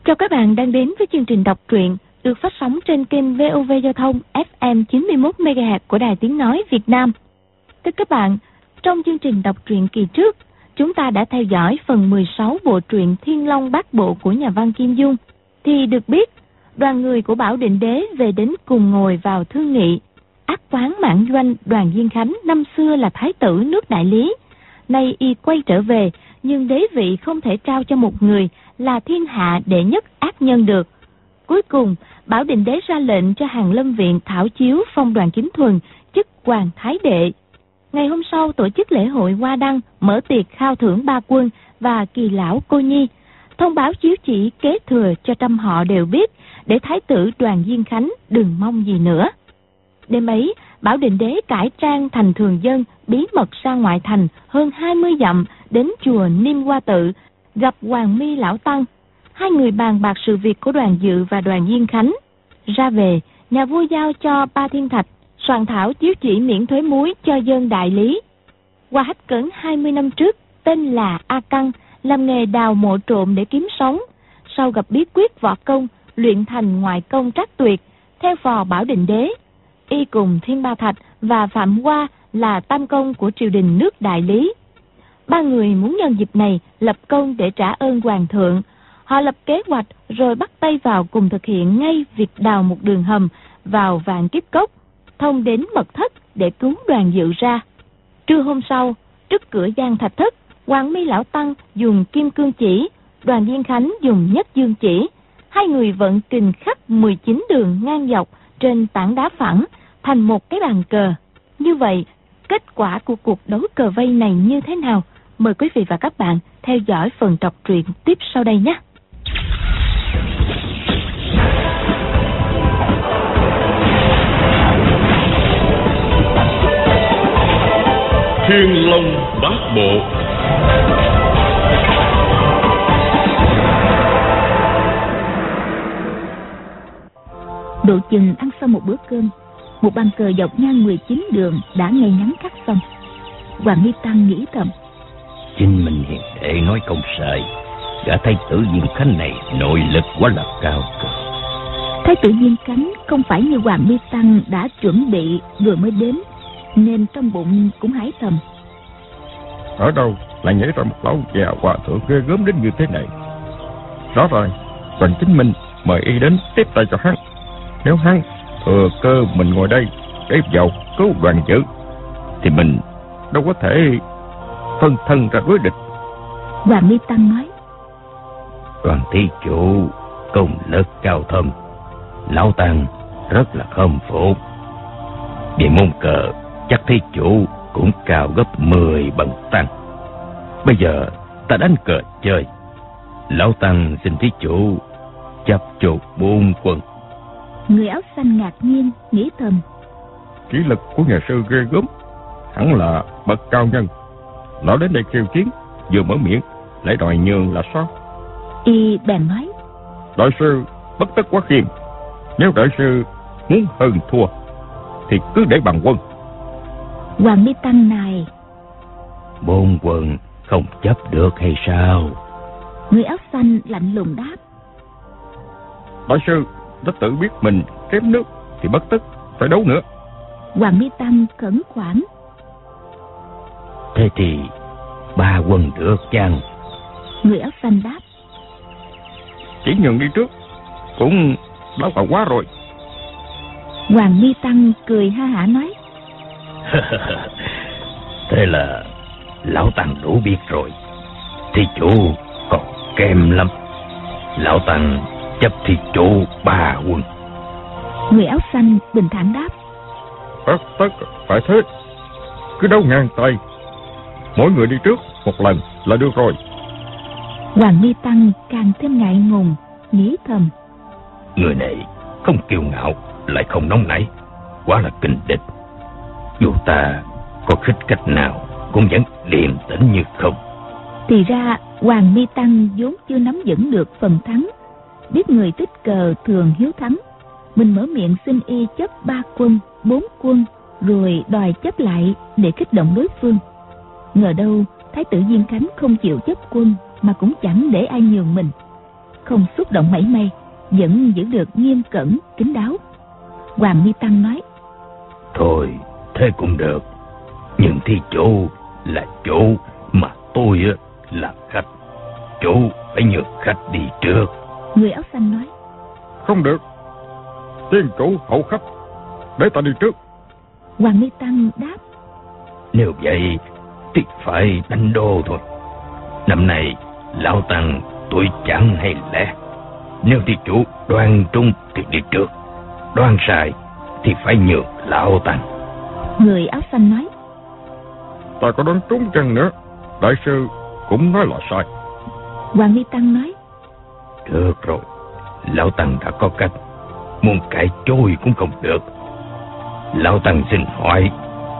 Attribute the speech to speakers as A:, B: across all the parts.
A: Chào các bạn đang đến với chương trình đọc truyện được phát sóng trên kênh VOV Giao thông FM 91 MHz của Đài Tiếng nói Việt Nam. Thưa các bạn, trong chương trình đọc truyện kỳ trước, chúng ta đã theo dõi phần 16 bộ truyện Thiên Long Bát Bộ của nhà văn Kim Dung. Thì được biết, đoàn người của Bảo Định Đế về đến cùng ngồi vào thương nghị. Ác quán mãn doanh Đoàn Diên Khánh năm xưa là thái tử nước Đại Lý, nay y quay trở về, nhưng đế vị không thể trao cho một người là thiên hạ đệ nhất ác nhân được. Cuối cùng, Bảo Định Đế ra lệnh cho Hàn Lâm Viện thảo chiếu phong Đoàn Kiếm Thuần chức hoàng thái đệ. Ngày hôm sau tổ chức lễ hội Hoa Đăng, mở tiệc khao thưởng ba quân và Kỳ lão cô nhi, thông báo chiếu chỉ kế thừa cho trăm họ đều biết, để thái tử Đoàn Diên Khánh đừng mong gì nữa. Đêm ấy, Bảo Định Đế cải trang thành thường dân, bí mật ra ngoại thành hơn 20 dặm đến chùa Niêm Hoa Tự, gặp Hoàng Mi lão tăng. Hai người bàn bạc sự việc của Đoàn Dự và Đoàn Diên Khánh. Ra về, nhà vua giao cho Ba Thiên Thạch soạn thảo chiếu chỉ miễn thuế muối cho dân Đại Lý. Qua Hách Cấn 20 năm trước, tên là A Căng, làm nghề đào mộ trộm để kiếm sống. Sau gặp bí quyết võ công, luyện thành ngoại công trác tuyệt, theo phò Bảo Định Đế. Y cùng Thiên Ba Thạch và Phạm Hoa là tam công của triều đình nước Đại Lý. Ba người muốn nhân dịp này lập công để trả ơn hoàng thượng. Họ lập kế hoạch rồi bắt tay vào cùng thực hiện ngay việc đào một đường hầm vào Vạn Kiếp Cốc, thông đến mật thất để cứu Đoàn Dự ra. Trưa hôm sau, trước cửa Giang Thạch Thất, Hoàng Mi lão tăng dùng kim cương chỉ, Đoàn Diên Khánh dùng nhất dương chỉ. Hai người vận kình khắc 19 đường ngang dọc trên tảng đá phẳng thành một cái bàn cờ. Như vậy, kết quả của cuộc đấu cờ vây này như thế nào? Mời quý vị và các bạn theo dõi phần đọc truyện tiếp sau đây nhé.
B: Thiên Long Bát Bộ.
C: Độ chừng ăn xong một bữa cơm, một bàn cờ dọc ngang 19 đường đã ngay ngắn khắc xong. Hoàng Mi Tăng nghĩ thầm:
D: Chính mình hiền đệ nói không sai, gã thái tử Diên Khánh này nội lực quá là cao cơ.
C: Thái tử Diên Khánh không phải như Hoàng Mi Tăng đã chuẩn bị rồi mới đến, nên trong bụng cũng hãi thầm:
E: Ở đâu lại nhảy ra một lão già hòa thượng ghê gớm đến như thế này? Rõ rồi, Đoàn Chính Minh mời y đến tiếp tay cho hắn. Nếu hắn thừa cơ mình ngồi đây để vào cứu Đoàn Dự, thì mình đâu có thể phân thân ra đối địch.
C: Hoàng Mi Tăng nói:
D: Đoàn thí chủ công lực cao thâm, lão tăng rất là khâm phục. Về môn cờ chắc thí chủ cũng cao gấp 10 bậc tăng. Bây giờ ta đánh cờ chơi, lão tăng xin thí chủ chấp chốt 4 quân.
C: Người áo xanh ngạc nhiên nghĩ thầm:
E: Kỹ lực của nhà sư ghê gớm, hẳn là bậc cao nhân. Nó đến đây kêu chiến, vừa mở miệng lại đòi nhường là sao?
C: Y bèn nói:
E: Đại sư bất tất quá khiêm. Nếu đại sư muốn hơn thua thì cứ để bằng quân.
C: Hoàng Mi Tăng này:
D: 4 quân không chấp được hay sao?
C: Người áo xanh lạnh lùng đáp:
E: Đại sư đã tự biết mình kém nước thì bất tất phải đấu nữa.
C: Hoàng Mi Tăng khẩn khoản:
D: Thế thì 3 quân được chăng?
C: Người áo xanh đáp:
E: Chỉ nhường đi trước cũng đã vào quá rồi.
C: Hoàng Mi Tăng cười ha hả nói:
D: Thế là lão tăng đủ biết rồi. Thí chủ còn kém lắm. Lão tăng chấp thí chủ 3 quân.
C: Người áo xanh bình thản đáp:
E: Tất phải thế. Cứ đấu ngang tay, mỗi người đi trước một lần là được rồi.
C: Hoàng Mi Tăng càng thêm ngại ngùng, nghĩ thầm:
D: Người này không kiêu ngạo lại không nóng nảy, quá là kình địch. Dù ta có khích cách nào cũng vẫn điềm tĩnh như không.
C: Thì ra Hoàng Mi Tăng vốn chưa nắm vững được phần thắng, biết người tích cờ thường hiếu thắng. Mình mở miệng xin y chấp 3 quân, 4 quân, rồi đòi chấp lại để kích động đối phương. Ngờ đâu thái tử Diên Khánh không chịu chấp quân, mà cũng chẳng để ai nhường mình. không xúc động mảy may, vẫn giữ được nghiêm cẩn, kín đáo. Hoàng Mi Tăng nói:
D: Thôi, thế cũng được. Nhưng thí chủ là chủ, mà tôi là khách. Chủ phải nhường khách đi trước.
C: Người áo xanh nói:
E: Không được, tiên chủ hậu khách, để ta đi trước.
C: Hoàng Mi Tăng đáp:
D: Nếu vậy thì phải đánh đô thôi. Năm nay lão tăng tuổi chẳng hay lẽ. Nếu thí chủ đoan trung thì đi trước, đoan sai thì phải nhường lão tăng.
C: Người áo xanh nói:
E: Ta có đoán trúng chăng nữa, đại sư cũng nói là sai.
C: Hoàng Mi Tăng nói:
D: Được rồi, lão tăng đã có cách, muốn cãi chối cũng không được. Lão tăng xin hỏi,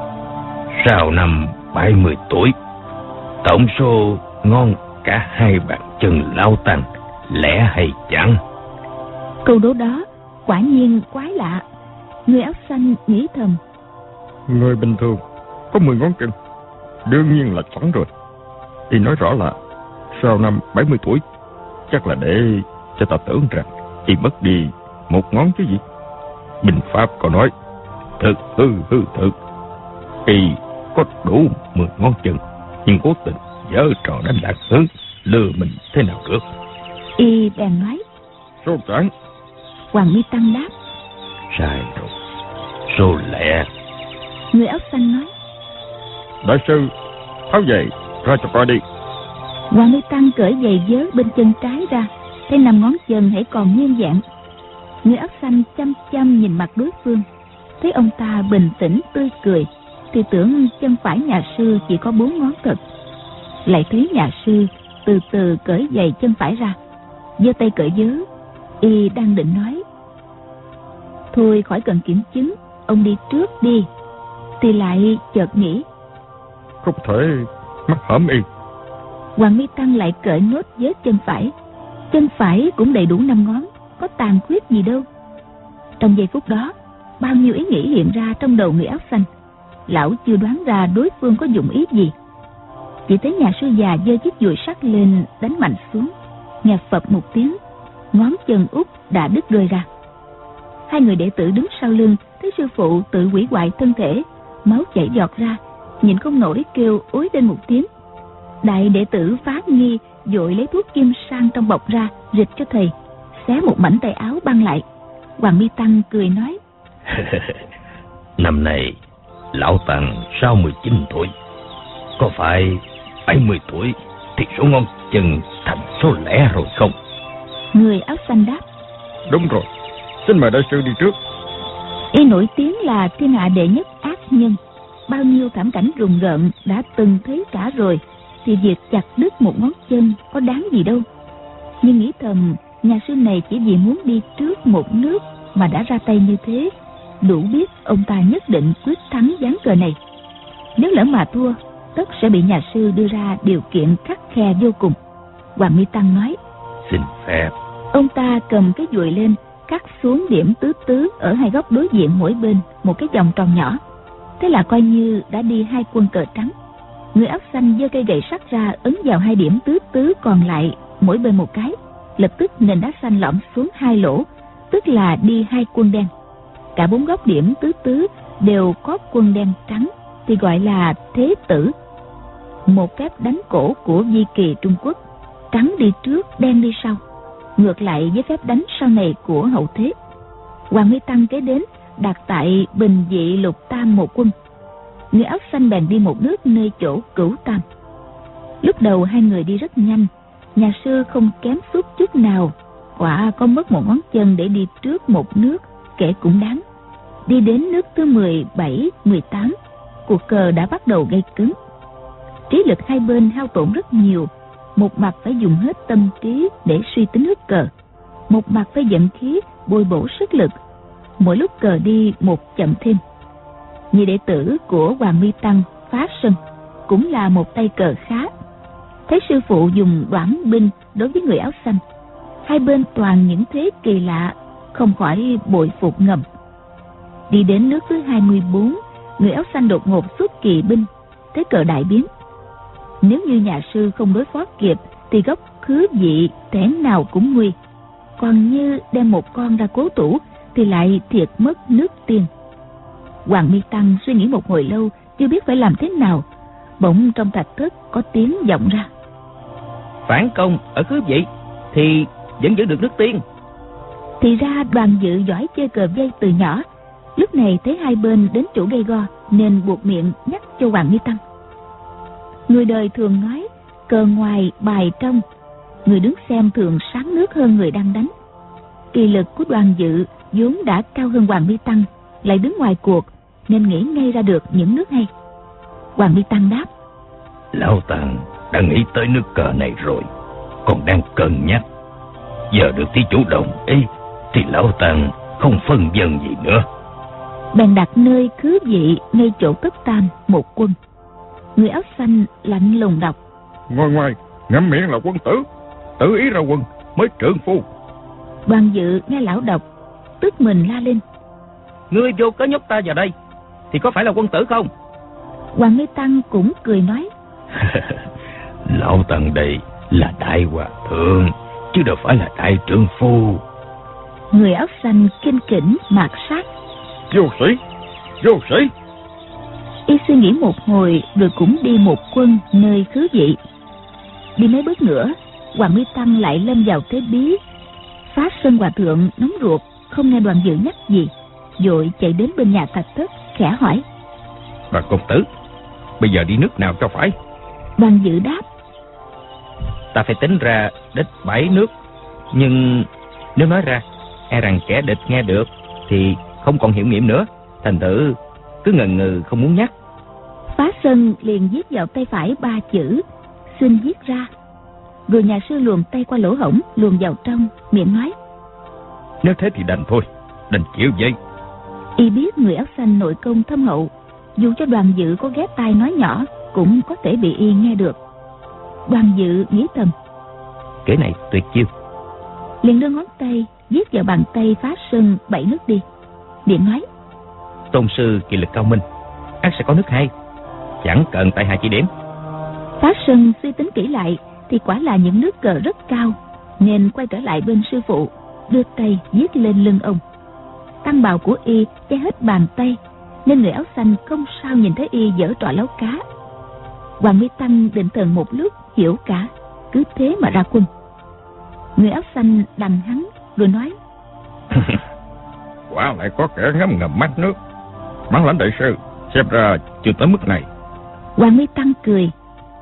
D: sau năm 70 tuổi, tổng số ngón cả hai bàn chân lão tăng lẽ hay chẳng?
C: Câu đố đó quả nhiên quái lạ. Người áo xanh nghĩ thầm:
E: Người bình thường có 10 ngón chân, đương nhiên là chuẩn rồi. Y nói rõ là sau năm 70 tuổi, chắc là để cho ta tưởng rằng y mất đi một ngón chứ gì. Bình pháp có nói thực hư hư thực. Y có đủ 10 ngón chân, nhưng cố tình giở trò đánh lạc hướng, lừa mình thế nào được.
C: Y bèn nói:
E: Số chẳng.
C: Hoàng Mi Tăng đáp:
D: Sai rồi, số lẻ.
C: Người áo xanh nói:
E: Đại sư, tháo giày ra cho coi đi.
C: Hoàng Mi Tăng cởi giày vớ bên chân trái ra, thấy 5 ngón chân hãy còn nguyên vẹn. Người áo xanh chăm chăm nhìn mặt đối phương, thấy ông ta bình tĩnh tươi cười, thì tưởng chân phải nhà sư chỉ có 4 ngón thật. Lại thấy nhà sư từ từ cởi giày chân phải ra, giơ tay cởi vớ. Y đang định nói: Thôi khỏi cần kiểm chứng, ông đi trước đi, thì lại chợt nghĩ:
E: Không thể mắc hởm y.
C: Hoàng Mi Tăng lại cởi nốt vớ chân phải. Chân phải cũng đầy đủ 5 ngón, có tàn khuyết gì đâu. Trong giây phút đó, bao nhiêu ý nghĩ hiện ra trong đầu người áo xanh. Lão chưa đoán ra đối phương có dụng ý gì. Chỉ thấy nhà sư già giơ chiếc dùi sắt lên đánh mạnh xuống, nghe phập một tiếng, ngón chân út đã đứt rơi ra. Hai người đệ tử đứng sau lưng thấy sư phụ tự hủy hoại thân thể, máu chảy giọt ra, nhìn không nổi kêu ối lên một tiếng. Đại đệ tử phá nghi vội lấy thuốc kim sang trong bọc ra rịch cho thầy, xé một mảnh tay áo băng lại. Hoàng Mi Tăng cười nói:
D: Năm nay lão tăng 69 tuổi, có phải 70 tuổi thì số ngón chân thành số lẻ rồi không?
C: Người áo xanh đáp:
E: Đúng rồi, xin mời đại sư đi trước.
C: Y nổi tiếng là thiên hạ đệ nhất ác nhân, bao nhiêu thảm cảnh rùng rợn đã từng thấy cả rồi, thì việc chặt đứt một ngón chân có đáng gì đâu. Nhưng nghĩ thầm, nhà sư này chỉ vì muốn đi trước một nước mà đã ra tay như thế, đủ biết ông ta nhất định quyết thắng ván cờ này. Nếu lỡ mà thua, tất sẽ bị nhà sư đưa ra điều kiện khắt khe vô cùng. Hoàng Mi Tăng nói:
D: Xin phép.
C: Ông ta cầm cái dùi lên, cắt xuống điểm tứ tứ ở hai góc đối diện mỗi bên một cái vòng tròn nhỏ. Thế là coi như đã đi 2 quân cờ trắng. Người áo xanh giơ cây gậy sắt ra ấn vào 2 điểm tứ tứ còn lại mỗi bên một cái. Lập tức nền đá xanh lõm xuống 2 lỗ, tức là đi 2 quân đen. Cả 4 góc điểm tứ tứ đều có quân đen trắng, thì gọi là thế tử. Một phép đánh cổ của Di Kỳ Trung Quốc, trắng đi trước, đen đi sau, ngược lại với phép đánh sau này của Hậu Thế. Hoàng Mi Tăng kế đến đặt tại Bình Dị Lục Tam một quân. Người áo xanh bèn đi một nước nơi chỗ Cửu Tam. Lúc đầu hai người đi rất nhanh, nhà sư không kém chút chút nào, quả có mất một ngón chân để đi trước một nước, kể cũng đáng. Đi đến nước thứ 17, 18, cuộc cờ đã bắt đầu gây cứng. Trí lực hai bên hao tổn rất nhiều, một mặt phải dùng hết tâm trí để suy tính nước cờ, một mặt phải vận khí bồi bổ sức lực. Mỗi lúc cờ đi một chậm thêm. Nhị đệ tử của Hoàng Mi Tăng Phá Sân cũng là một tay cờ khá. Thấy sư phụ dùng đoản binh đối với người áo xanh, hai bên toàn những thế kỳ lạ, không khỏi bội phục ngầm. Đi đến nước thứ 24, người áo xanh đột ngột xuất kỳ binh, thế cờ đại biến. Nếu như nhà sư không đối phó kịp thì gốc khứ vị thế nào cũng nguy. Còn như đem một con ra cố thủ thì lại thiệt mất nước tiên. Hoàng Mi Tăng suy nghĩ một hồi lâu, chưa biết phải làm thế nào. Bỗng trong thạch thất có tiếng vọng ra:
B: phản công ở khứ vị thì vẫn giữ được nước tiên.
C: Thì ra Đoàn Dự giỏi chơi cờ vây từ nhỏ, lúc này thấy hai bên đến chỗ gây go nên buộc miệng nhắc cho Hoàng Mi Tăng. Người đời thường nói cờ ngoài bài trong, người đứng xem thường sáng nước hơn người đang đánh. Kỳ lực của Đoàn Dự vốn đã cao hơn Hoàng Mi Tăng, lại đứng ngoài cuộc nên nghĩ ngay ra được những nước hay. Hoàng Mi Tăng đáp:
D: Lão Tăng đã nghĩ tới nước cờ này rồi, còn đang cân nhắc. Giờ được thí chủ đồng ý thì Lão Tăng không phân vân gì nữa.
C: Bèn đặt nơi khứ vị ngay chỗ Tất Tam một quân. Người áo xanh lạnh lùng đọc:
E: Ngồi ngoài ngậm miệng là quân tử, tự ý ra quân mới trượng phu.
C: Đoàn Dự nghe lão đọc, tức mình la lên:
B: Ngươi vô cớ nhốt ta vào đây thì có phải là quân tử không?
C: Hoàng Mi Tăng cũng cười nói:
D: Lão Tăng đây là đại hòa thượng, chứ đâu phải là đại trượng phu.
C: Người áo xanh kinh kỉnh mạt sát:
E: Vô sĩ, vô sĩ.
C: Y suy nghĩ một hồi rồi cũng đi một quân nơi khứ vị. Đi mấy bước nữa, Hoàng Mi Tăng lại lâm vào thế bí. Phá Sơn hòa thượng nóng ruột, không nghe Đoàn Dự nhắc gì, vội chạy đến bên nhà thạch thất khẽ hỏi:
E: Bà công tử, bây giờ đi nước nào cho phải?
C: Đoàn Dự đáp:
B: Ta phải tính ra đích 7 nước, nhưng nếu nói ra e rằng kẻ địch nghe được thì không còn hiệu nghiệm nữa, thành thử cứ ngần ngừ không muốn nhắc.
C: Phá Sơn liền viết vào tay phải 3 chữ: xin viết ra. Rồi nhà sư luồn tay qua lỗ hổng, luồn vào trong, miệng nói:
E: Nếu thế thì đành thôi, đành chịu vậy.
C: Y biết người áo xanh nội công thâm hậu, dù cho Đoàn Dự có ghé tai nói nhỏ cũng có thể bị y nghe được. Đoàn Dự nghĩ thầm:
B: Kế này tuyệt chiêu.
C: Liền đưa ngón tay viết vào bàn tay Phá Sơn 7 nước đi, miệng nói:
B: Tôn sư kỳ lực cao minh, ắt sẽ có nước hay, chẳng cần tại hạ chỉ điểm.
C: Phá Sơn suy tính kỹ lại thì quả là những nước cờ rất cao, nên quay trở lại bên sư phụ, đưa tay viết lên lưng ông. Tăng bào của y che hết bàn tay, nên người áo xanh không sao nhìn thấy y giở trò lấu cá. Hoàng Mi Tăng định thần một lúc hiểu cả, cứ thế mà ra quân. Người áo xanh đằng hắn rồi nói:
E: Quả lại có kẻ ngấm ngầm mắt nước. Bản lãnh đại sư xem ra chưa tới mức này.
C: Hoàng Mi Tăng cười: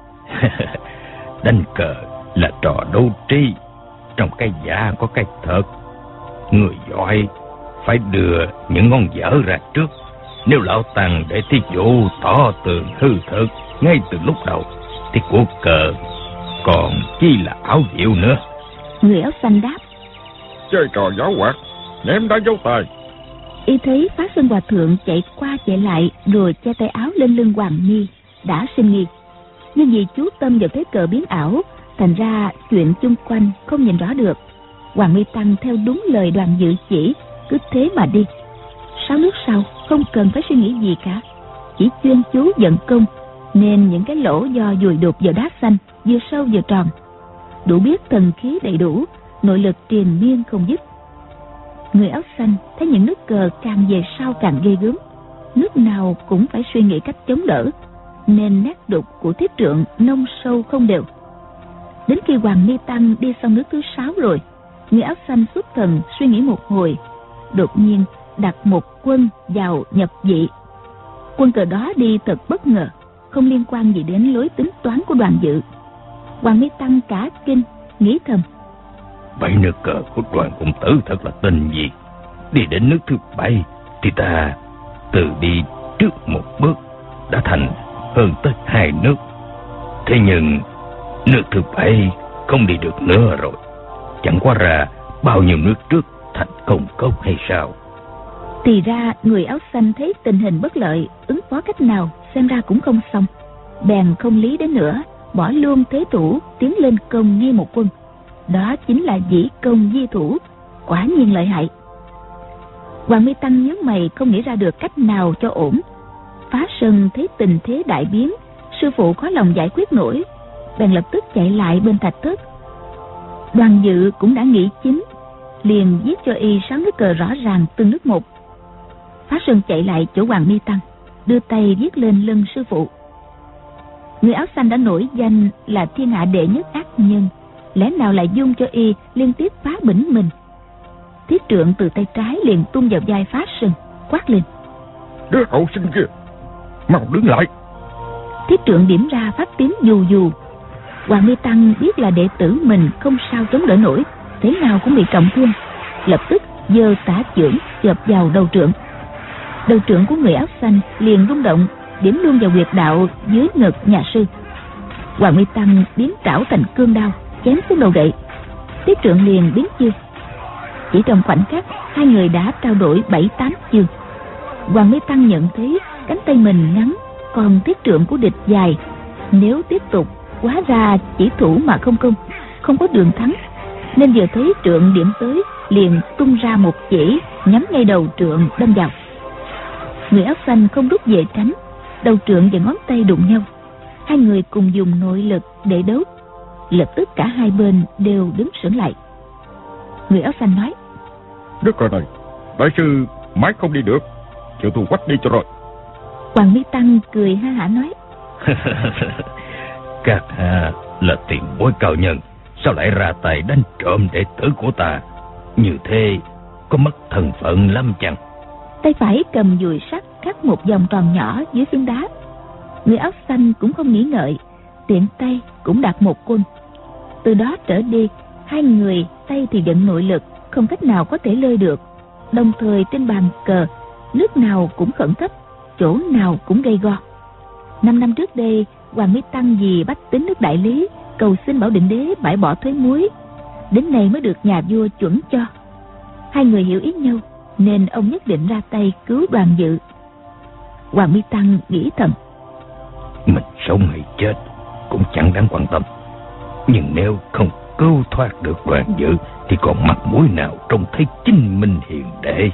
D: Đánh cờ là trò đấu trí, trong cái giả có cái thật. Người giỏi phải đưa những ngón dở ra trước. Nếu Lão Tăng để thí chủ tỏ tường hư thực ngay từ lúc đầu thì cuộc cờ còn chi là ảo diệu nữa.
C: Người áo xanh đáp:
E: Chơi trò gió quạt, ném đá dấu tài.
C: Y thấy Phá Sơn hòa thượng chạy qua chạy lại rồi che tay áo lên lưng Hoàng Mi, đã sinh nghi. Nhưng vì chú tâm vào thế cờ biến ảo, thành ra chuyện chung quanh không nhìn rõ được. Hoàng Mi Tăng theo đúng lời Đoàn Dự chỉ, cứ thế mà đi. 6 nước sau không cần phải suy nghĩ gì cả, chỉ chuyên chú vận công, nên những cái lỗ do dùi đục vào đá xanh vừa sâu vừa tròn, đủ biết thần khí đầy đủ, nội lực triền miên không dứt. Người áo xanh thấy những nước cờ càng về sau càng ghê gớm, nước nào cũng phải suy nghĩ cách chống đỡ, nên nét đục của thiết trượng nông sâu không đều. Đến khi Hoàng Mi Tăng đi xong nước thứ 6 rồi, người áo xanh xuất thần suy nghĩ một hồi, đột nhiên đặt một quân vào nhập vị. Quân cờ đó đi thật bất ngờ, không liên quan gì đến lối tính toán của Đoàn Dự. Hoàng Mi Tăng cả kinh, nghĩ thầm:
D: 7 nước cờ của Đoàn công tử thật là tinh vi. Đi đến nước thứ 7 thì ta từ đi trước một bước đã thành hơn tới 2 nước. Thế nhưng nước thứ 7 không đi được nữa rồi. Chẳng qua ra bao nhiêu nước trước thành công cốc hay sao?
C: Thì ra người áo xanh thấy tình hình bất lợi, ứng phó cách nào xem ra cũng không xong, bèn không lý đến nữa, bỏ luôn thế thủ, tiến lên công ngay một quân. Đó chính là dĩ công di thủ, quả nhiên lợi hại. Hoàng Mi Tăng nhướng mày không nghĩ ra được cách nào cho ổn. Phá Sơn thấy tình thế đại biến, sư phụ khó lòng giải quyết nổi, bèn lập tức chạy lại bên thạch thất. Đoàn Dự cũng đã nghĩ chính, liền viết cho y 6 nước cờ rõ ràng từng nước một. Phá Sơn chạy lại chỗ Hoàng Mi Tăng, đưa tay viết lên lưng sư phụ. Người áo xanh đã nổi danh là thiên hạ đệ nhất ác nhân, lẽ nào lại dung cho y liên tiếp phá bỉnh mình? Thiết trượng từ tay trái liền tung vào vai Phá Sơn, quát lên:
E: Đứa hậu sinh kia, mau đứng lại!
C: Thiết trượng điểm ra phát tiếng dù dù. Hoàng Mi Tăng biết là đệ tử mình không sao chống đỡ nổi, thế nào cũng bị trọng thương, lập tức giơ tả chưởng chộp vào đầu trượng. Đầu trượng của người áo xanh liền rung động, điểm luôn vào huyệt đạo dưới ngực nhà sư. Hoàng Mi Tăng biến trảo thành cương đao, chém xuống đầu đệ. Thiết trượng liền biến chiêu. Chỉ trong khoảnh khắc, hai người đã trao đổi 7-8 chiêu. Hoàng Mi Tăng nhận thấy cánh tay mình ngắn, còn thiết trượng của địch dài, nếu tiếp tục hóa ra chỉ thủ mà không công, không có đường thắng, nên vừa thấy trượng điểm tới liền tung ra một chỉ nhắm ngay đầu trượng đâm vào. Người áo xanh không rút về tránh, đầu trượng và ngón tay đụng nhau. Hai người cùng dùng nội lực để đấu, lập tức cả hai bên đều đứng sững lại. Người áo xanh nói:
E: Đức rồi này, đại sư mãi không đi được, chịu thù quách đi cho rồi.
C: Hoàng Mi Tăng cười ha hả nói:
D: Các hạ là tiền bối cao nhân, sao lại ra tay đánh trộm đệ tử của ta? Như thế có mất thân phận lắm chăng?
C: Tay phải cầm dùi sắt khắc một vòng tròn nhỏ dưới phiến đá. Người áo xanh cũng không nghĩ ngợi, tiện tay cũng đặt một quân. Từ đó trở đi, hai người tay thì vận nội lực, không cách nào có thể lơi được. Đồng thời trên bàn cờ, nước nào cũng khẩn cấp, chỗ nào cũng gây go. 5 năm trước đây, Hoàng Mi Tăng vì bách tính nước Đại Lý cầu xin Bảo Định Đế bãi bỏ thuế muối, đến nay mới được nhà vua chuẩn cho. Hai người hiểu ý nhau, nên ông nhất định ra tay cứu Đoàn Dự. Hoàng Mi Tăng nghĩ thầm:
D: Mình sống hay chết cũng chẳng đáng quan tâm, nhưng nếu không cứu thoát được Đoàn Dự thì còn mặt mũi nào trông thấy chính mình hiền đệ.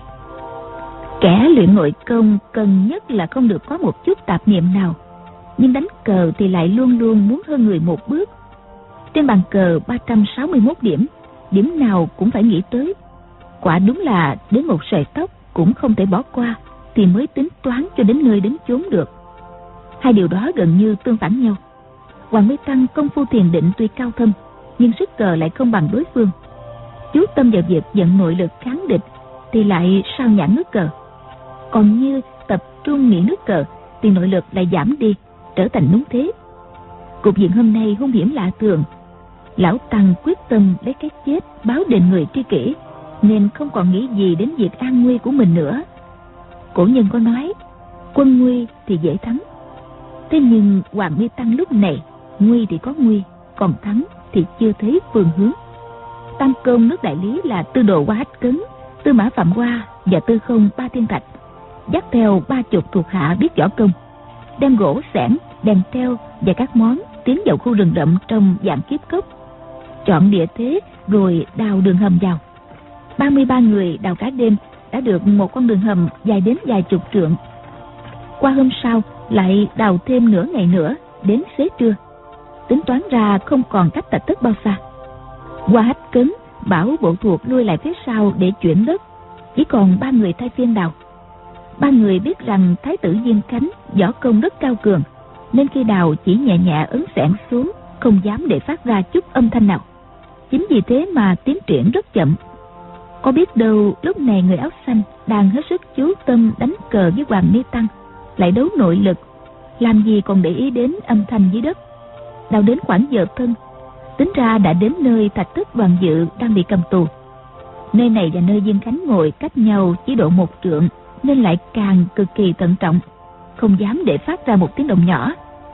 C: Kẻ luyện nội công cần nhất là không được có một chút tạp niệm nào, nhưng đánh cờ thì lại luôn luôn muốn hơn người một bước. Trên bàn cờ 361 điểm, điểm nào cũng phải nghĩ tới. Quả đúng là đến một sợi tóc cũng không thể bỏ qua, thì mới tính toán cho đến nơi đến chốn được. Hai điều đó gần như tương phản nhau. Hoàng Mi Tăng công phu thiền định tuy cao thâm, nhưng sức cờ lại không bằng đối phương. Chú tâm vào việc vận nội lực kháng địch thì lại sao nhãn nước cờ. Còn như tập trung nghĩ nước cờ thì nội lực lại giảm đi, trở thành núng thế. Cục diện hôm nay hung hiểm lạ thường. Lão Tăng quyết tâm lấy cái chết báo đền người tri kỷ, nên không còn nghĩ gì đến việc an nguy của mình nữa. Cổ nhân có nói, quân nguy thì dễ thắng. Thế nhưng Hoàng Mi Tăng lúc này, nguy thì có nguy, còn thắng thì chưa thấy phương hướng. Tam công nước Đại Lý là Tư Đồ Qua Hách Cấn, Tư Mã Phạm Hoa và Tư Không Ba Thiên Thạch, dắt theo 30 thuộc hạ biết võ công, đem gỗ xẻng, đèn treo và các món tiến vào khu rừng rậm trong Vạn Kiếp Cốc, chọn địa thế rồi đào đường hầm vào. 33 người đào cả đêm đã được một con đường hầm dài đến vài chục trượng. Qua hôm sau lại đào thêm nửa ngày nữa, đến xế trưa. Tính toán ra không còn cách thạch thất bao xa. Qua Hách Cấn bảo bộ thuộc lui lại phía sau để chuyển đất, chỉ còn 3 người thay phiên đào. 3 người biết rằng Thái tử Diên Khánh võ công rất cao cường, nên khi đào chỉ nhẹ nhẹ ấn xẻng xuống, không dám để phát ra chút âm thanh nào. Chính vì thế mà tiến triển rất chậm. Có biết đâu lúc này người áo xanh đang hết sức chú tâm đánh cờ với Hoàng Mi Tăng, lại đấu nội lực, làm gì còn để ý đến âm thanh dưới đất. Đào đến khoảng giờ thân, tính ra đã đến nơi thạch thất Đoàn Dự đang bị cầm tù. Nơi này và nơi Diên Khánh ngồi cách nhau chỉ độ 1 trượng, nên lại càng cực kỳ thận trọng, không dám để phát ra một tiếng động nhỏ.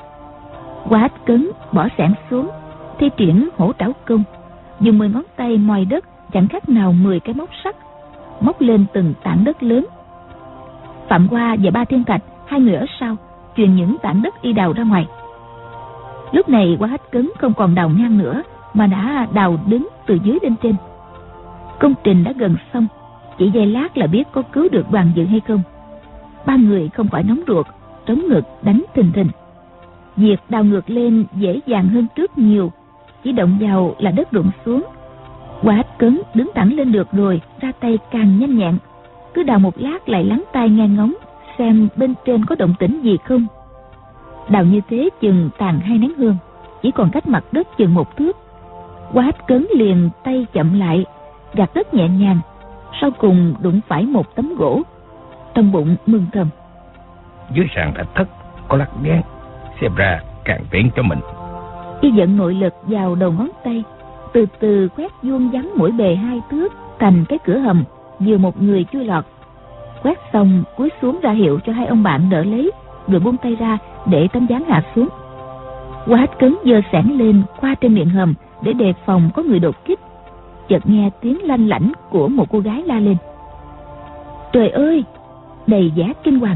C: Qua Hách Cấn bỏ xẻng xuống, thi triển hổ trảo công, dùng 10 ngón tay moi đất chẳng khác nào 10 cái móc sắt, móc lên từng tảng đất lớn. Phạm Hoa và Ba Thiên Thạch, 2 người ở sau, truyền những tảng đất y đào ra ngoài. Lúc này Qua Hách Cấn không còn đào ngang nữa, mà đã đào đứng từ dưới lên trên. Công trình đã gần xong, chỉ giây lát là biết có cứu được Đoàn Dự hay không. 3 người không khỏi nóng ruột, trống ngực đánh thình thình. Việc đào ngược lên dễ dàng hơn trước nhiều, chỉ động vào là đất rụng xuống. Qua Hách Cấn đứng thẳng lên được rồi, ra tay càng nhanh nhẹn. Cứ đào một lát lại lắng tai nghe ngóng, xem bên trên có động tĩnh gì không. Đào như thế chừng tàn 2 nén hương, chỉ còn cách mặt đất chừng 1 thước. Qua Hách Cấn liền tay chậm lại, gạt đất nhẹ nhàng, sau cùng đụng phải một tấm gỗ. Trong bụng mừng thầm:
D: dưới sàn thạch thất có lắc đen, xem ra càng tiện cho mình.
C: Y dẫn nội lực vào đầu ngón tay, từ từ quét vuông vắn mỗi bề 2 thước thành cái cửa hầm vừa một người chui lọt. Quét xong cúi xuống ra hiệu cho 2 ông bạn đỡ lấy, rồi buông tay ra để tấm ván hạ xuống. Qua Hách Cấn giơ xẻng lên qua trên miệng hầm để đề phòng có người đột kích. Chợt nghe tiếng lanh lảnh của một cô gái la lên: trời ơi! Đầy vẻ kinh hoàng.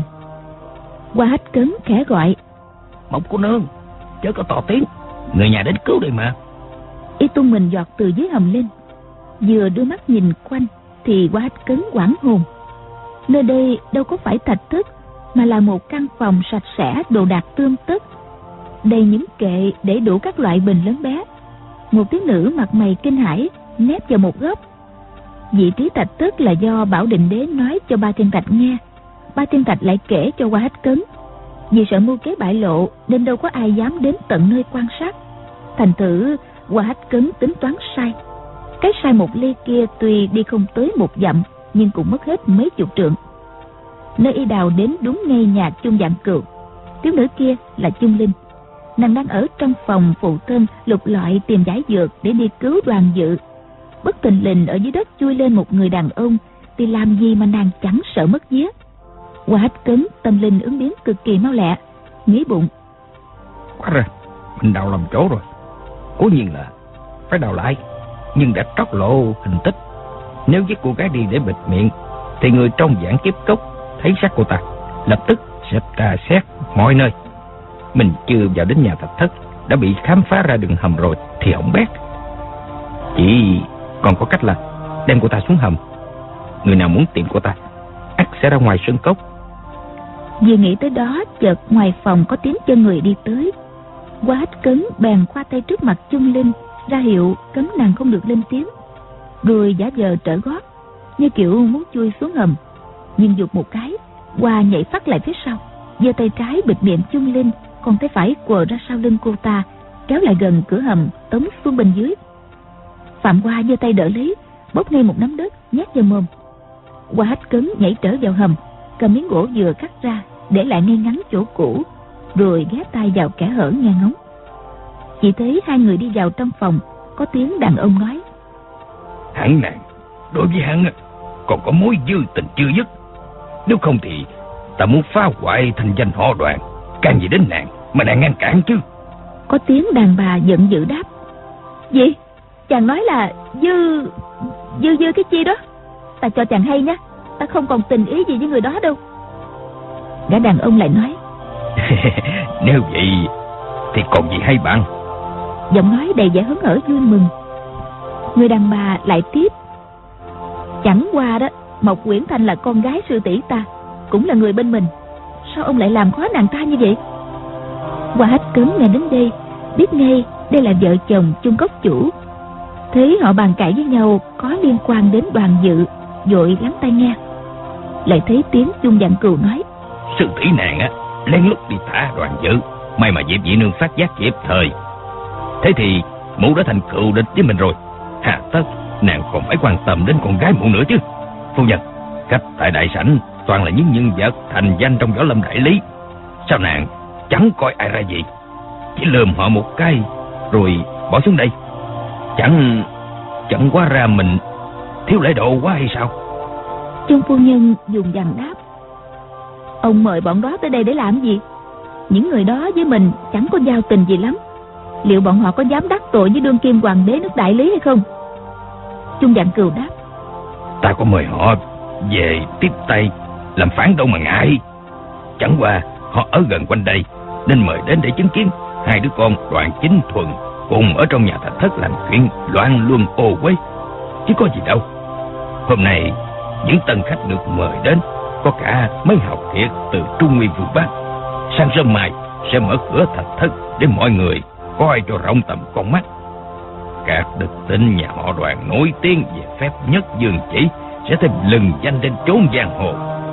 C: Qua Hách Cấn khẽ gọi:
D: Mộc cô nương, chớ có to tiếng, người nhà đến cứu đây mà.
C: Y tung mình giọt từ dưới hầm lên, vừa đưa mắt nhìn quanh thì Qua Hách Cấn hoảng hồn. Nơi đây đâu có phải thạch thất, mà là một căn phòng sạch sẽ, đồ đạc tươm tất, đầy những kệ để đủ các loại bình lớn bé. Một thiếu nữ mặt mày kinh hãi nép vào một góc. Vị trí thạch thất là do Bảo Định Đế nói cho Ba Thiên Thạch nghe. Ba Thiên Thạch lại kể cho Qua Hách Cấn. Vì sợ mưu kế bại lộ nên đâu có ai dám đến tận nơi quan sát. Thành thử Qua Hách Cấn tính toán sai. Cái sai 1 ly kia tuy đi không tới 1 dặm, nhưng cũng mất hết mấy chục trượng. Nơi y đào đến đúng ngay nhà Chung Vạn Cừu. Thiếu nữ kia là Chung Linh. Nàng đang ở trong phòng phụ thân lục lọi tìm giải dược để đi cứu Đoàn Dự. Bất thình lình ở dưới đất chui lên một người đàn ông, thì làm gì mà nàng chẳng sợ mất vía. Qua Hách Cấn tâm linh ứng biến cực kỳ mau lẹ, nghĩ bụng:
D: Quá ra mình đào lầm chỗ rồi. Cố nhiên là phải đào lại, nhưng đã trót lộ hình tích. Nếu giết cô gái đi để bịt miệng, thì người trong Vạn Kiếp Cốc thấy xác cô ta lập tức sẽ tra xét mọi nơi. Mình chưa vào đến nhà thạch thất đã bị khám phá ra đường hầm rồi thì hỏng bét. Chỉ còn có cách là đem cô ta xuống hầm. Người nào muốn tìm cô ta ắt sẽ ra ngoài sân cốc.
C: Vừa nghĩ tới đó, chợt ngoài phòng có tiếng chân người đi tới. Qua Hách Cấn bèn khoa tay trước mặt Chung Linh, ra hiệu cấm nàng không được lên tiếng, rồi giả vờ trở gót như kiểu muốn chui xuống hầm. Nhưng giục một cái, Qua nhảy phát lại phía sau, giơ tay trái bịt miệng Chung Linh, còn tay phải quờ ra sau lưng cô ta, kéo lại gần cửa hầm tống xuống bên dưới. Phạm Qua giơ tay đỡ lấy, bóp ngay một nắm đất nhét vào mồm. Qua Hách Cấn nhảy trở vào hầm, cầm miếng gỗ vừa cắt ra để lại ngay ngắn chỗ cũ, rồi ghé tai vào kẽ hở nghe ngóng. Chỉ thấy 2 người đi vào trong phòng, có tiếng đàn ông nói:
D: Hẳn nàng đối với hắn còn có mối dư tình chưa dứt, nếu không thì ta muốn phá hoại thành danh họ Đoàn, can gì đến nàng mà nàng ngăn cản chứ.
C: Có tiếng đàn bà giận dữ đáp: gì? Chàng nói là dư cái chi đó? Ta cho chàng hay nhé, ta không còn tình ý gì với người đó đâu. Gã đàn ông lại nói:
D: Nếu vậy thì còn gì hay bạn?
C: Giọng nói đầy vẻ hớn hở vui mừng. Người đàn bà lại tiếp: chẳng qua đó, Mộc Uyển Thanh là con gái sư tỷ ta, cũng là người bên mình. Sao ông lại làm khó nàng ta như vậy? Qua Hách Cấn nghe đến đây biết ngay đây là vợ chồng Chung Cốc chủ. Thấy họ bàn cãi với nhau có liên quan đến Đoàn Dự, vội lắng tai nghe. Lại thấy tiếng Chung Vạn Cừu nói:
D: sư tỷ nàng lén lút đi thả Đoàn Dự, may mà Diệp Dị Nương phát giác kịp thời. Thế thì mụ đã thành cựu địch với mình rồi, hà tất nàng còn phải quan tâm đến con gái mụ nữa chứ. Phu nhân, khách tại đại sảnh toàn là những nhân vật thành danh trong võ lâm đại lý, sao nàng chẳng coi ai ra gì, chỉ lườm họ một cái rồi bỏ xuống đây? Chẳng quá ra mình thiếu lễ độ quá hay sao?
C: Chung phu nhân dùng dằn đáp: ông mời bọn đó tới đây để làm gì? Những người đó với mình chẳng có giao tình gì lắm, liệu bọn họ có dám đắc tội với đương kim hoàng đế nước đại lý hay không? Chung Vạn Cừu đáp:
D: ta có mời họ về tiếp tay làm phản đâu mà ngại. Chẳng qua họ ở gần quanh đây nên mời đến để chứng kiến 2 đứa con Đoàn Chính Thuần cùng ở trong nhà thạch thất làm chuyện loạn luân ô uế, chứ có gì đâu. Hôm nay những tân khách được mời đến có cả mấy học kiệt từ Trung Nguyên Vương Bắc. Sáng sớm mai sẽ mở cửa thạch thất để mọi người coi cho rộng tầm con mắt. Các đức tính nhà họ Đoàn nổi tiếng về phép nhất dương chỉ sẽ thêm lừng danh trên chốn giang hồ.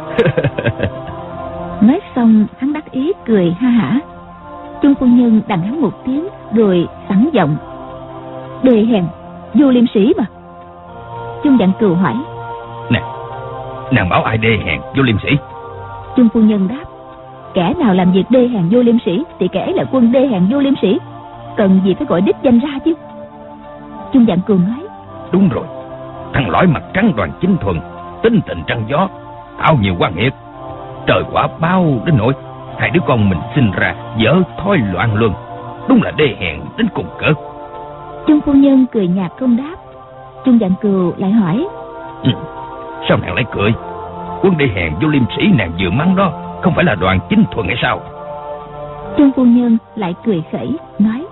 C: Nói xong hắn đắc ý cười ha hả. Chung phu nhân đành hắn một tiếng rồi sẵn giọng: Đê hèn vô liêm sĩ mà. Chung Vạn Cừu hỏi:
D: Nè, nàng bảo ai đê hèn vô liêm sĩ?
C: Chung phu nhân đáp: Kẻ nào làm việc đê hèn vô liêm sĩ thì kẻ ấy là quân đê hèn vô liêm sĩ, cần gì phải gọi đích danh ra chứ. Chung Vạn Cừu nói:
D: Đúng rồi, thằng lõi mặt trắng Đoàn Chính Thuần tính tình trăng gió, tạo nhiều quan nghiệt, trời quả bao đến nỗi hai đứa con mình sinh ra dở thói loạn luân, đúng là đê hèn đến cùng cực.
C: Chung phu nhân cười nhạt không đáp. Chung Vạn Cừu lại hỏi:
D: Sao nàng lại cười? Quân đê hèn vô liêm sĩ nàng vừa mắng đó không phải là Đoàn Chính Thuần hay sao?
C: Chung phu nhân lại cười khẩy nói: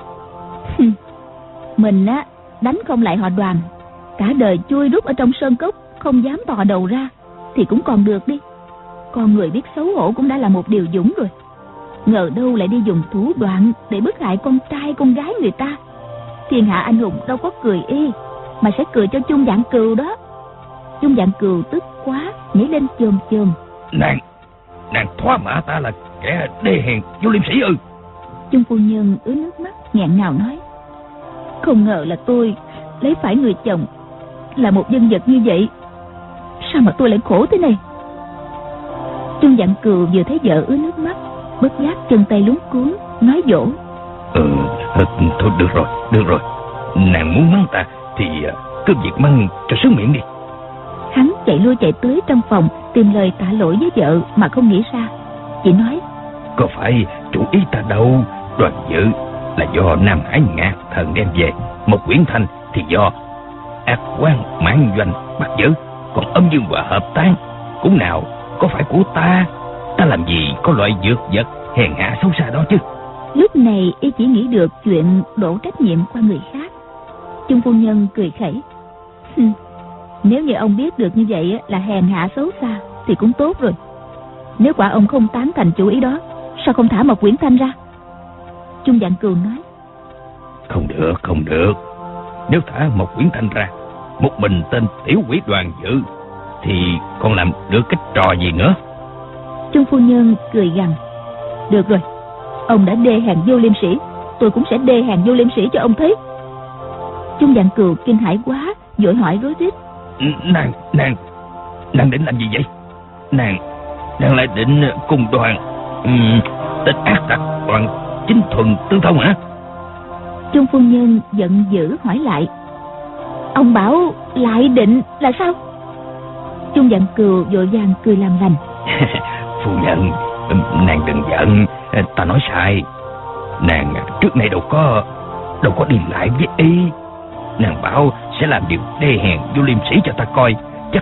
C: Mình á đánh không lại họ Đoàn, cả đời chui rút ở trong sơn cốc không dám tò đầu ra thì cũng còn được đi. Con người biết xấu hổ cũng đã là một điều dũng rồi, ngờ đâu lại đi dùng thủ đoạn để bức hại con trai con gái người ta. Thiên hạ anh hùng đâu có cười y, mà sẽ cười cho Chung Vạn Cừu đó. Chung Vạn Cừu tức quá nhảy lên chồm chồm:
D: Nàng thoá mạ ta là kẻ đê hèn vô liêm sĩ ư?
C: Chung phu nhân ứa nước mắt nghẹn ngào nói: Không ngờ là tôi lấy phải người chồng là một nhân vật như vậy, sao mà tôi lại khổ thế này. Chung Vạn Cừu vừa thấy vợ ứa nước mắt, bất giác chân tay luống cuống nói dỗ:
D: Thôi được rồi, nàng muốn mắng ta thì cứ việc mắng cho sướng miệng đi.
C: Hắn chạy lui chạy tới trong phòng tìm lời tạ lỗi với vợ mà không nghĩ ra, chỉ nói:
D: Có phải chủ ý ta đâu, Đoàn Dự là do Nam Hải Ngạc Thần đem về, một Quyển Thanh thì do Ác Quan Mãn Doanh bắt giữ, còn Âm Dương Hòa hợp tán cũng nào có phải của ta. Ta làm gì có loại dược vật hèn hạ xấu xa đó chứ.
C: Lúc này y chỉ nghĩ được chuyện đổ trách nhiệm qua người khác. Chung phu nhân cười khẩy: Nếu như ông biết được như vậy là hèn hạ xấu xa thì cũng tốt rồi. Nếu quả ông không tán thành chủ ý đó, sao không thả một Quyển Thanh ra? Chung Vạn Cừu nói:
D: Không được. Nếu thả một Quyển Thanh ra, một mình tên tiểu quỷ Đoàn Dự thì còn làm được cái trò gì nữa?
C: Chung phu nhân cười gằn: Được rồi, ông đã đê hèn vô liêm sĩ, tôi cũng sẽ đê hèn vô liêm sĩ cho ông thấy. Chung Vạn Cừu kinh hãi quá, vội hỏi rối rít:
D: Nàng định làm gì vậy? Nàng lại định cùng Đoàn tên ác tặc Đoàn Chính Thuần tương thông hả?
C: Chung phu nhân giận dữ hỏi lại: Ông bảo lại định là sao? Chung Vạn Cừu vội vàng cười làm lành:
D: Phu nhân, nàng đừng giận, ta nói sai. Nàng trước nay đâu có đi lại với y. Nàng bảo sẽ làm điều đê hèn vô liêm sĩ cho ta coi,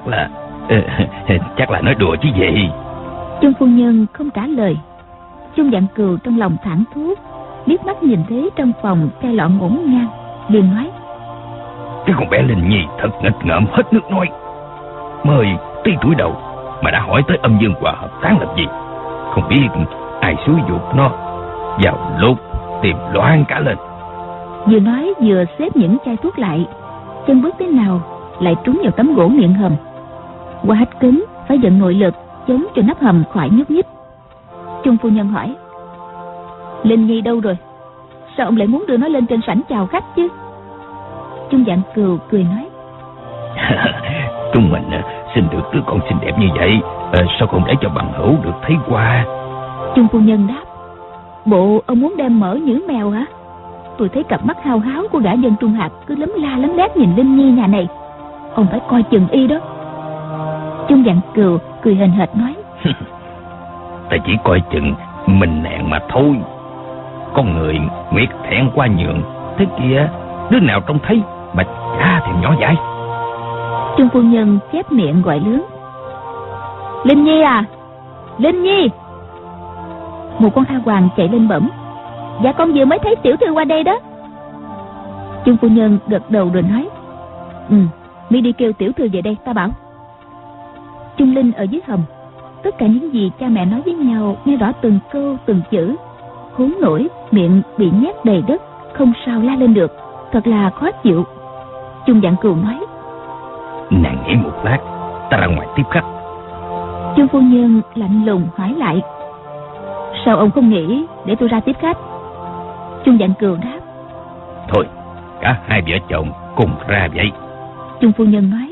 D: chắc là nói đùa chứ gì.
C: Chung phu nhân không trả lời. Chung Vạn Cừu trong lòng thảng thốt, liếc mắt nhìn thấy trong phòng chai lọ ngổn ngang, liền nói:
D: Cái con bé Linh Nhi thật nghịch ngợm hết nước nói. Mới tí tuổi đầu mà đã hỏi tới Âm Dương Hòa hợp tán làm gì. Không biết ai xúi giục nó vào lúc tìm loạn cả lên.
C: Vừa nói vừa xếp những chai thuốc lại, chân bước thế nào lại trúng vào tấm gỗ miệng hầm. Qua hách kính phải vận nội lực chống cho nắp hầm khỏi nhúc nhích. Chung phu nhân hỏi: Linh Nhi đâu rồi? Sao ông lại muốn đưa nó lên trên sảnh chào khách chứ? Chung Vạn Cừu cười nói:
D: Chúng mình xin được đứa con xinh đẹp như vậy, sao không để cho bằng hữu được thấy qua?
C: Chung phu nhân đáp: Bộ ông muốn đem mỡ nhử mèo hả? Tôi thấy cặp mắt hao háo của gã dân Trung Hạp cứ lấm la lấm lét nhìn Linh Nhi nhà này, ông phải coi chừng y đó. Chung Vạn Cừu cười hền hệt nói:
D: Ta chỉ coi chừng mình nàng mà thôi. Con người nguyệt thẹn qua nhượng, thế kia đứa nào trông thấy mà chả thèm nhỏ dãi.
C: Chung phu nhân chép miệng gọi lớn: Linh Nhi à, Linh Nhi! Một con A Hoàng chạy lên bẩm: Dạ con vừa mới thấy tiểu thư qua đây đó. Chung phu nhân gật đầu rồi nói: Mi đi kêu tiểu thư về đây ta bảo. Chung Linh ở dưới hầm, tất cả những gì cha mẹ nói với nhau nghe rõ từng câu từng chữ. khốn nổi, miệng bị nhét đầy đất, không sao la lên được, thật là khó chịu. Chung Vạn Cừu nói:
D: Nàng nghỉ một lát, ta ra ngoài tiếp khách.
C: Chung phu nhân lạnh lùng hỏi lại: Sao ông không nghĩ để tôi ra tiếp khách? Chung Vạn Cừu đáp:
D: Thôi, cả hai vợ chồng cùng ra vậy.
C: Chung phu nhân nói: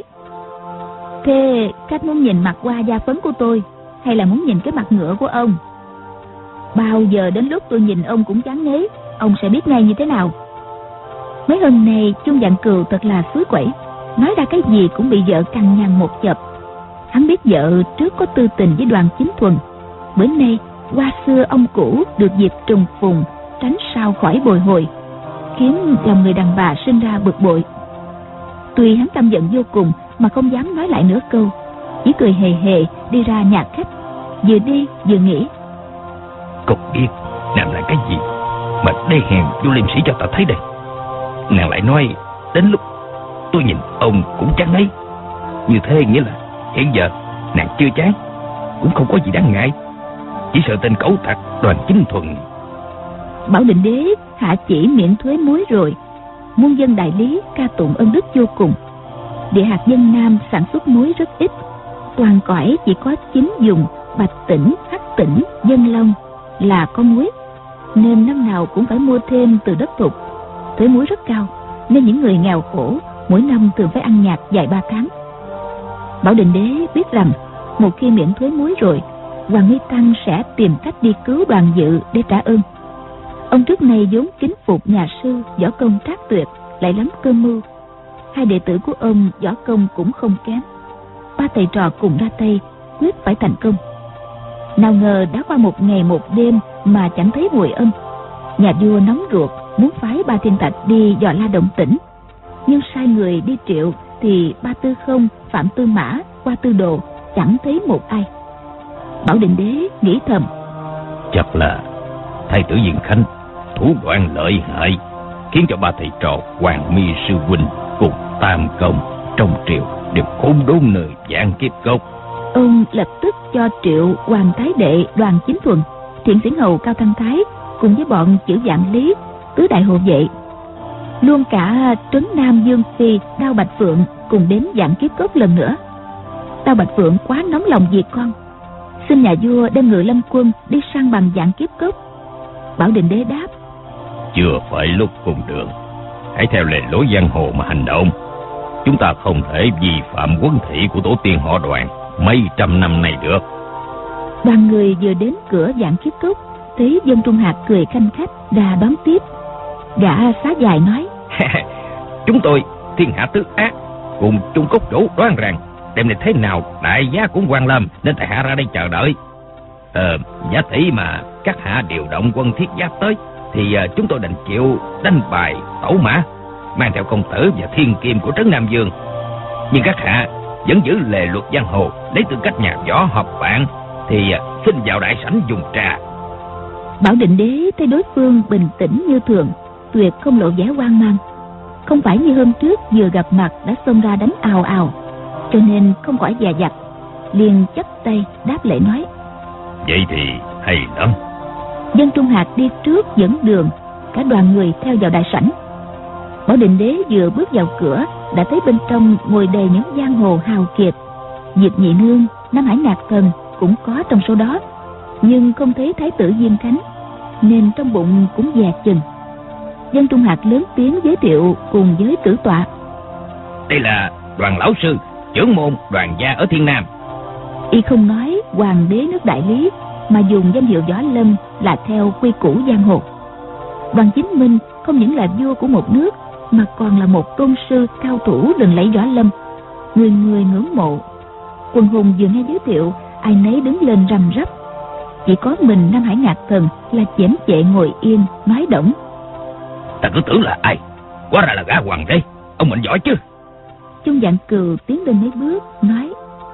C: Thế khách muốn nhìn mặt qua da phấn của tôi, hay là muốn nhìn cái mặt ngựa của ông? Bao giờ đến lúc tôi nhìn ông cũng chán ngấy, ông sẽ biết ngay như thế nào. Mấy hôm nay Chung Vạn Cừu thật là suối quẩy, nói ra cái gì cũng bị vợ cằn nhằn một chập. Hắn biết vợ trước có tư tình với Đoàn Chính Thuần, bữa nay qua xưa ông cũ được dịp trùng phùng, tránh sao khỏi bồi hồi, khiến lòng người đàn bà sinh ra bực bội. Tuy hắn căm giận vô cùng mà không dám nói lại nửa câu, chỉ cười hề hề đi ra nhà khách, vừa đi vừa nghĩ:
D: Cậu biết nàng làm cái gì mà đê hèn vô liêm sĩ cho ta thấy đây? Nàng lại nói đến lúc tôi nhìn ông cũng chán đấy. Như thế nghĩa là hiện giờ nàng chưa chán, cũng không có gì đáng ngại. Chỉ sợ tên cẩu tặc Đoàn Chính Thuần.
C: Bảo Định Đế hạ chỉ miễn thuế muối rồi, muôn dân đại lý ca tụng ân đức vô cùng. Địa hạt dân Nam sản xuất muối rất ít, toàn cõi chỉ có 9 vùng Bạch Tỉnh, Hắc Tỉnh, Dân Long là có muối, nên năm nào cũng phải mua thêm từ đất thục. Thuế muối rất cao, nên những người nghèo khổ mỗi năm thường phải ăn nhạt vài 3 tháng. Bảo Định Đế biết rằng một khi miễn thuế muối rồi, Hoàng Nghi Tăng sẽ tìm cách đi cứu Đoàn Dự để trả ơn. Ông trước nay vốn kính phục nhà sư võ công trác tuyệt, lại lắm cơ mưu. Hai đệ tử của ông võ công cũng không kém, 3 thầy trò cùng ra tay quyết phải thành công. Nào ngờ đã qua một ngày một đêm mà chẳng thấy hồi âm. Nhà vua nóng ruột muốn phái Ba Thiên Thạch đi dò la động tĩnh, nhưng sai người đi triệu thì Ba Tư Không, Phạm Tư Mã, Qua Tư Đồ chẳng thấy một ai. Bảo Định Đế nghĩ thầm:
D: Chắc là thái tử Diên Khánh thủ đoạn lợi hại, khiến cho 3 thầy trò Hoàng Mi sư huynh cùng Tam Công trong triều đều khốn đốn nơi Vạn Kiếp Cốc.
C: Ông lập tức cho triệu Hoàng Thái Đệ Đoàn Chính Thuần, Thiện Xiển Hầu Cao Thăng Thái cùng với bọn chữ Vạn Lý, tứ đại hộ vệ, luôn cả Trấn Nam Dương Phi Đao Bạch Phượng cùng đến Vạn Kiếp Cốc lần nữa. Đao Bạch Phượng quá nóng lòng vì con, xin nhà vua đem Ngự Lâm quân đi săn bằng Vạn Kiếp Cốc. Bảo Định Đế đáp:
D: Chưa phải lúc cùng đường, hãy theo lề lối giang hồ mà hành động. Chúng ta không thể vi phạm huấn thị của tổ tiên họ Đoàn mấy trăm năm nay được.
C: Đoàn người vừa đến cửa Vạn Kiếp Cốc, thấy Dân Trung Hạc cười khanh khách đà đón tiếp. Gã xá dài nói:
B: Chúng tôi thiên hạ tứ ác, cùng chung cốc chủ đoán rằng đêm nay thế nào đại giá cũng quan lâm, nên tại hạ ra đây chờ đợi. Giả tỷ mà các hạ điều động quân thiết giáp tới thì chúng tôi đành chịu đánh bài tẩu mã, mang theo công tử và thiên kim của Trấn Nam Dương. Nhưng các hạ vẫn giữ lề luật giang hồ, lấy tư cách nhà võ họp bạn, thì xin vào đại sảnh dùng trà.
C: Bảo Định Đế thấy đối phương bình tĩnh như thường, tuyệt không lộ vẻ hoang mang, không phải như hôm trước vừa gặp mặt đã xông ra đánh ào ào, cho nên không khỏi dè dặt, liền chắp tay đáp lễ nói:
D: Vậy thì hay lắm.
C: Dân Trung Hạc đi trước dẫn đường, cả đoàn người theo vào đại sảnh. Bảo Định Đế vừa bước vào cửa đã thấy bên trong ngồi đầy những giang hồ hào kiệt. Diệp Nhị Nương, Nam Hải Ngạc Thần cũng có trong số đó, nhưng không thấy thái tử Diên Khánh, nên trong bụng cũng dè chừng. Dân Trung Hạc lớn tiếng giới thiệu cùng với tử tọa:
B: Đây là Đoàn lão sư, trưởng môn Đoàn gia ở Thiên Nam.
C: Y không nói hoàng đế nước Đại Lý, mà dùng danh hiệu võ lâm là theo quy củ giang hồ. Đoàn Chính Minh không những là vua của một nước, mà còn là một tôn sư cao thủ lừng lẫy võ lâm, người người ngưỡng mộ. Quần hùng vừa nghe giới thiệu, ai nấy đứng lên rầm rắp. Chỉ có mình Nam Hải Ngạc Thần là chễm chệ ngồi yên nói đổng:
B: Ta cứ tưởng là ai, hóa ra là gã hoàng đế, ông mạnh giỏi chứ.
C: Chung Vạn Cừu tiến lên mấy bước nói: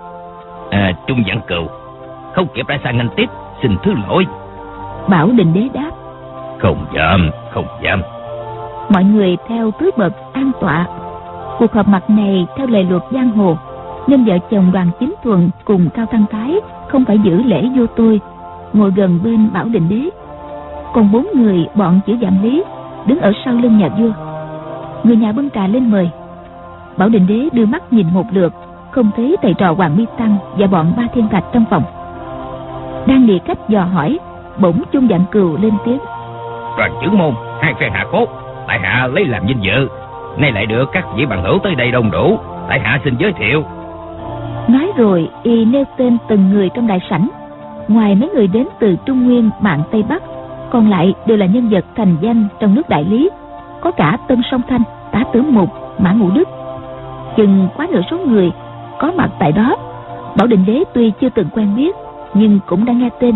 B: Chung Vạn Cừu không kịp ra sang nghênh tiếp, xin thứ lỗi.
C: Bảo Định Đế đáp:
D: Không dám, không dám.
C: Mọi người theo tứ bậc an tọa. Cuộc họp mặt này theo lề luật giang hồ, nên vợ chồng Đoàn Chính Thuần cùng Cao Thăng Thái không phải giữ lễ vô tôi, ngồi gần bên Bảo Định Đế. Còn 4 người bọn chữ Dạm Lý đứng ở sau lưng nhà vua. Người nhà bưng trà lên mời. Bảo Định Đế đưa mắt nhìn một lượt, không thấy thầy trò Hoàng Mi Tăng và bọn Ba Thiên Thạch trong phòng. Đang nghĩ cách dò hỏi, bỗng Chung Vạn Cừu lên tiếng:
B: Đoàn trưởng môn, hai phe hạ cốt, tại hạ lấy làm vinh dự, nay lại được các vị bằng hữu tới đây đông đủ, tại hạ xin giới thiệu.
C: Nói rồi y nêu tên từng người trong đại sảnh. Ngoài mấy người đến từ Trung Nguyên, Mạn, Tây Bắc, còn lại đều là nhân vật thành danh trong nước Đại Lý. Có cả Tân Song Thanh, Tả Tử Mục, Mã Ngũ Đức. Chừng quá nửa số người có mặt tại đó, Bảo Định Đế tuy chưa từng quen biết, nhưng cũng đã nghe tên.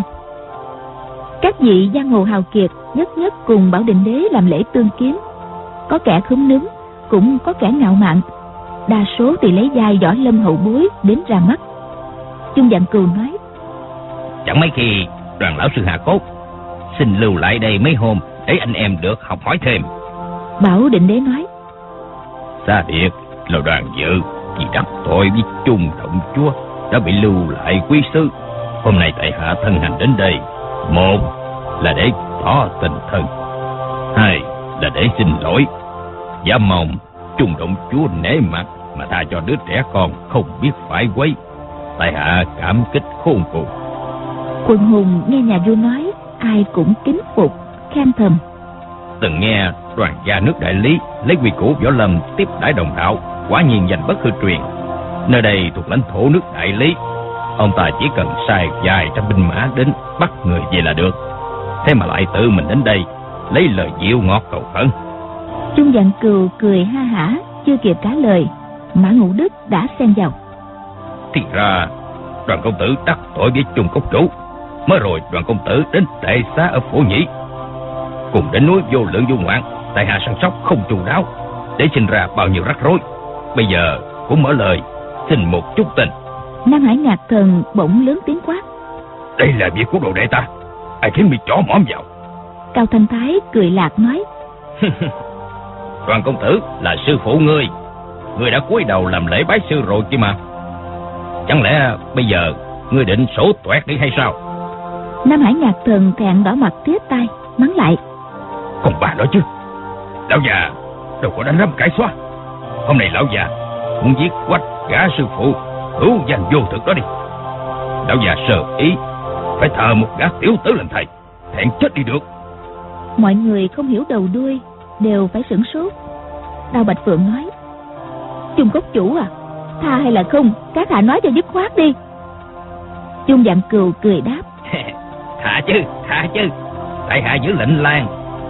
C: Các vị giang hồ hào kiệt nhất nhất cùng Bảo Định Đế làm lễ tương kiến. Có kẻ khúm núm, cũng có kẻ ngạo mạn, đa số thì lấy vai võ lâm hậu bối đến ra mắt. Chung Vạn Cừu nói:
B: Chẳng mấy khi Đoàn lão sư hạ cốt xin lưu lại đây mấy hôm để anh em được học hỏi thêm.
C: Bảo Định Đế nói:
D: Xa Điệt là Đoàn dự vì đắc tội với Trung Động Chúa đã bị lưu lại quý sư. Hôm nay tại hạ thân hành đến đây, một là để tỏ tình thân, hai là để xin lỗi. Giả mong Trung Động Chúa nể mặt mà tha cho đứa trẻ con không biết phải quấy. Tại hạ cảm kích khôn cùng.
C: Quần hùng nghe nhà vua nói, ai cũng kính phục, khen thầm.
B: Từng nghe Đoàn gia nước Đại Lý lấy quy củ võ lâm tiếp đãi đồng đạo, quả nhiên danh bất hư truyền. Nơi đây thuộc lãnh thổ nước Đại Lý, ông ta chỉ cần sai vài trăm binh mã đến bắt người về là được. Thế mà lại tự mình đến đây lấy lời dịu ngọt cầu khẩn.
C: Chung Vạn Cừu cười ha hả, chưa kịp trả lời, Mã Ngũ Đức đã xen vào:
B: Thì ra Đoàn công tử đắc tội với Chung cốc chủ. Mới rồi Đoàn công tử đến trại xá ở Phổ Nhĩ, cùng đến núi vô lượng vô ngoạn, tại hạ săn sóc không chu đáo, để sinh ra bao nhiêu rắc rối. Bây giờ cũng mở lời xin một chút tình.
C: Nam Hải Ngạc Thần bỗng lớn tiếng quát:
D: Đây là việc của đồ đệ ta, ai khiến mi chỏ mõm vào?
C: Cao Thanh Thái cười lạc nói:
B: Đoàn công tử là sư phụ ngươi, ngươi đã cúi đầu làm lễ bái sư rồi chứ mà. Chẳng lẽ bây giờ ngươi định sổ toẹt đi hay sao?
C: Nam Hải Ngạc Thần thẹn đỏ mặt tía tai, mắng lại:
D: Còn bà đó chứ, lão già đâu có đánh rắm cải xóa. Hôm nay lão già muốn giết quách gã sư phụ hữu danh vô thực đó đi. Lão già sờ ý phải thờ một gã tiểu tử làm thầy, thẹn chết đi được.
C: Mọi người không hiểu đầu đuôi, đều phải sửng sốt. Đào Bạch Phượng nói: Chung cốc chủ à, tha hay là không, các hạ nói cho dứt khoát đi. Chung Vạn Cừu cười đáp:
B: Thả chứ, tại hạ giữ lệnh lang.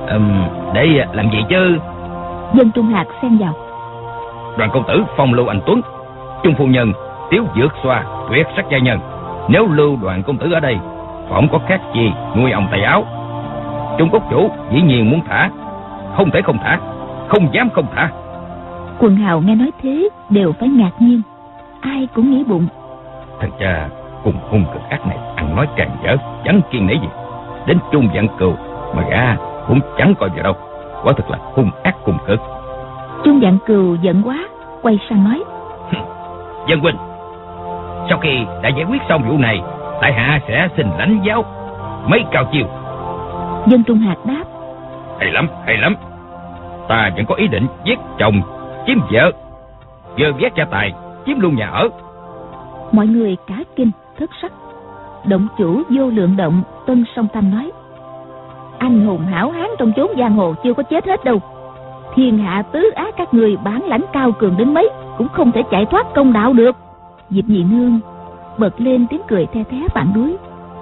B: Để làm gì chứ?
C: Dân Trung Hạc xen vào:
B: Đoàn công tử phong lưu anh tuấn, Chung phu nhân tiếu dược xoa, tuyệt sắc gia nhân. Nếu lưu Đoàn công tử ở đây, phỏng có khác gì nuôi ông tay áo. Chung cốc chủ dĩ nhiên muốn thả, không thể không thả, không dám không thả.
C: Quần hào nghe nói thế đều phải ngạc nhiên, ai cũng nghĩ bụng:
B: Thằng cha cùng hung cực ác này ăn nói càng dở, chẳng kiên nể gì. Đến Chung Vạn Cừu mà gã cũng chẳng coi vào đâu, quả thực là hung ác cùng cực.
C: Chung Vạn Cừu giận quá, quay sang nói:
B: Dân huynh, sau khi đã giải quyết xong vụ này, tại hạ sẽ xin lãnh giáo mấy cao chiêu.
C: Dân Trung Hạc đáp:
B: Hay lắm. Ta vẫn có ý định giết chồng, chiếm vợ, vơ vét gia tài, chiếm luôn nhà ở.
C: Mọi người cả kinh thất sắc. Động chủ Vô Lượng Động Tân Song Thanh nói: Anh hùng hảo hán trong chốn giang hồ chưa có chết hết đâu. Thiên hạ tứ ác các người bản lãnh cao cường đến mấy cũng không thể chạy thoát công đạo được. Diệp Nhị Nương bật lên tiếng cười the thé phản đối: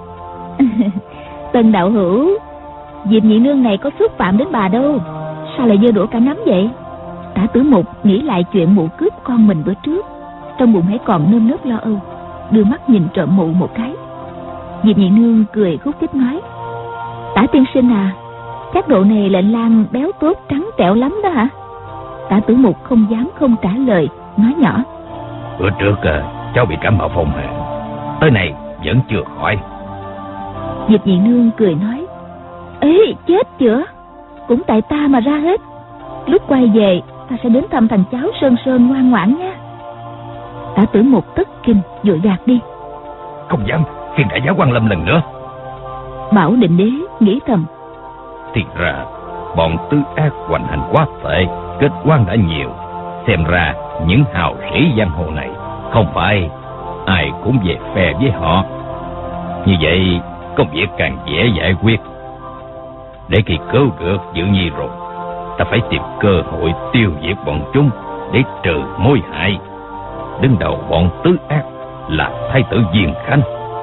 C: Tân đạo hữu, Diệp Nhị Nương này có xúc phạm đến bà đâu, sao lại giơ đũa cả nắm vậy? Tả Tử Mục nghĩ lại chuyện mụ cướp con mình bữa trước, trong bụng hãy còn nơm nớp lo âu, đưa mắt nhìn trộm mụ một cái. Diệp Nhị Nương cười khúc khích nói: Tả tiên sinh à, các độ này lệnh lang béo tốt trắng trẻo lắm đó hả? Tả Tử Mục không dám không trả lời, nói nhỏ:
D: Bữa trước cháu bị cảm mạo phong hàn, tới này vẫn chưa khỏi.
C: Diệp Nhị Nương cười nói: Ê, chết chưa, cũng tại ta mà ra hết. Lúc quay về ta sẽ đến thăm thằng cháu Sơn Sơn ngoan ngoãn nha. Tả Tử Mục tất kinh vội gạt đi:
D: Không dám phiền đại giá Quan Lâm lần nữa.
C: Bảo Định Đế nghĩ thầm:
D: Thì ra bọn tứ ác hoành hành quá tệ, kết quan đã nhiều. Xem ra những hào sĩ giang hồ này không phải ai cũng về phe với họ. Như vậy công việc càng dễ giải quyết. Để khi cứu được Dự Nhi rồi, ta phải tìm cơ hội tiêu diệt bọn chúng để trừ mối hại. Đứng đầu bọn tứ ác là thái tử Diên Khanh.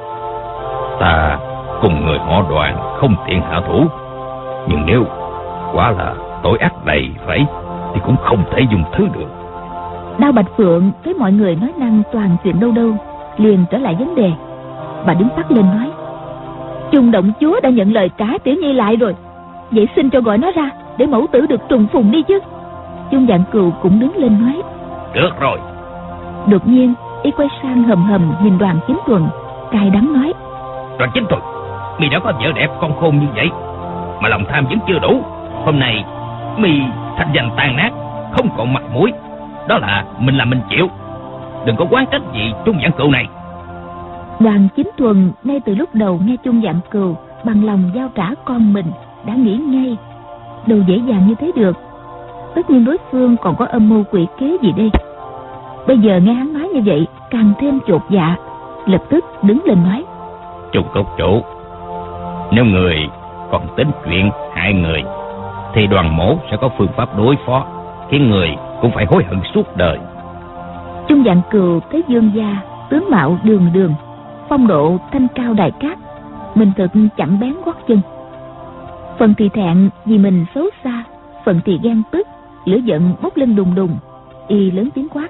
D: Ta cùng người họ Đoàn không tiện hạ thủ, nhưng nếu quả là tội ác đầy rẫy thì cũng không thể dùng thứ được.
C: Đao Bạch Phượng thấy mọi người nói năng toàn chuyện đâu đâu, liền trở lại vấn đề. Bà đứng phát lên nói: Trung động chúa đã nhận lời trả Tiểu Nhi lại rồi, vậy xin cho gọi nó ra để mẫu tử được trùng phùng đi chứ. Chung Dạng Cừu cũng đứng lên nói:
D: Được rồi.
C: Đột nhiên y quay sang hầm hầm nhìn Đoàn Chính Tuần, cay đắng nói:
B: Đoàn Chính Tuần, mi đã có vợ đẹp con khôn như vậy mà lòng tham vẫn chưa đủ. Hôm nay mi thanh danh tan nát, không còn mặt mũi, đó là mình làm mình chịu. Đừng có oán trách gì Trung Dạng Cừu này.
C: Đoàn Chính Tuần ngay từ lúc đầu nghe Trung Dạng Cừu bằng lòng giao trả con mình đã nghĩ ngay, đâu dễ dàng như thế được. Tất nhiên đối phương còn có âm mưu quỷ kế gì đây. Bây giờ nghe hắn nói như vậy càng thêm chột dạ, lập tức đứng lên nói:
D: Trung cốc chủ, nếu người còn tính chuyện hại người thì Đoàn mỗ sẽ có phương pháp đối phó, khiến người cũng phải hối hận suốt đời.
C: Trung Dạng Cừu thấy Dương gia tướng mạo đường đường, phong độ thanh cao đại cát, mình thật chẳng bén gót chân. Phần thì thẹn vì mình xấu xa, phần thì ghen tức, lửa giận bốc lên đùng đùng. Y lớn tiếng quát: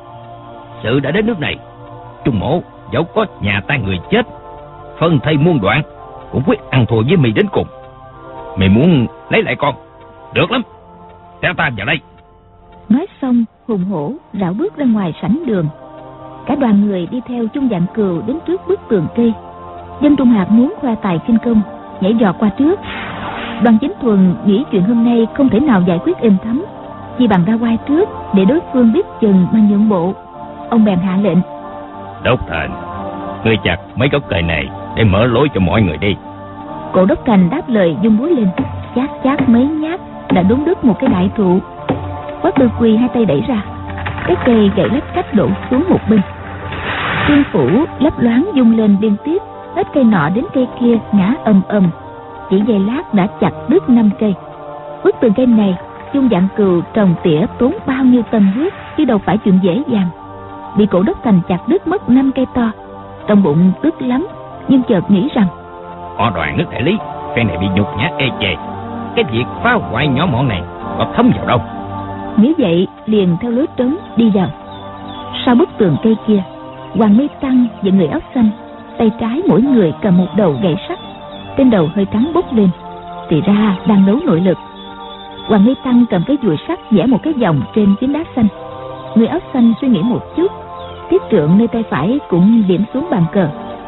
B: Sự đã đến nước này, Trung mỗ dẫu có nhà tan người chết, phân thây muôn đoạn, cũng quyết ăn thua với mày đến cùng. Mày muốn lấy lại con, được lắm, theo ta vào đây.
C: Nói xong hùng hổ rảo bước ra ngoài sảnh đường. Cả đoàn người đi theo Trung Dạng Cừu đến trước bức tường cây. Dân Trung Hạc muốn khoe tài khinh công, nhảy giọt qua trước. Đoàn Chính Thuần nghĩ chuyện hôm nay không thể nào giải quyết êm thấm, chỉ bằng ra quay trước để đối phương biết chừng mà nhượng bộ. Ông bèn hạ lệnh:
D: Đốc Thành, ngươi chặt mấy gốc cây này để mở lối cho mọi người đi.
C: Cổ Đốc Thành đáp lời dung búa lên, chát chát mấy nhát đã đốn đứt một cái đại thụ. Quách Tư Quy hai tay đẩy ra, cái cây gãy lách cách đổ xuống một bên. Tiên phủ lấp loáng dung lên liên tiếp, hết cây nọ đến cây kia ngã ầm ầm. Chỉ giây lát đã chặt đứt 5 cây. Bức tường cây này Trung Dạng Cừu trồng tỉa tốn bao nhiêu tâm huyết, chứ đâu phải chuyện dễ dàng. Bị Cổ Đốc Thành chặt đứt mất 5 cây to, trong bụng tức lắm, nhưng chợt nghĩ rằng
B: họ Đoàn nước đại lý phen này bị nhục nhã ê chề, cái việc phá hoại nhỏ mọn này có thấm vào đâu.
C: Nghĩ vậy liền theo lối trống đi vào. Sau bức tường cây kia, Hoàng Mây Tăng và người áo xanh, tay trái mỗi người cầm một đầu gậy sắt, trên đầu hơi trắng bốc lên, thì ra đang đấu nội lực. Hoàng Mây Tăng cầm cái dùi sắt vẽ một cái vòng trên phiến đá xanh. Người áo xanh suy nghĩ một chút, thiết trượng nơi tay phải cũng điểm xuống bàn cờ.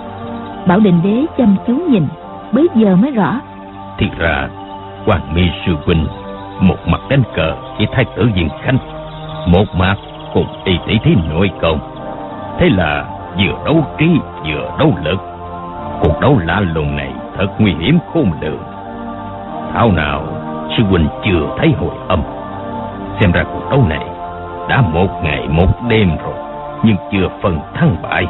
C: Bảo Định Đế chăm chú nhìn, bấy giờ mới rõ.
D: Thì ra Hoàng Mi sư huynh một mặt đánh cờ với thái tử Diên Khanh, một mặt cùng y tỷ thí nội công. Thế là vừa đấu trí vừa đấu lực. Cuộc đấu lạ lùng này thật nguy hiểm khôn lường. Thảo nào sư huynh chưa thấy hồi âm. Xem ra cuộc đấu này đã 1 ngày 1 đêm rồi, nhưng chưa phân thắng bại.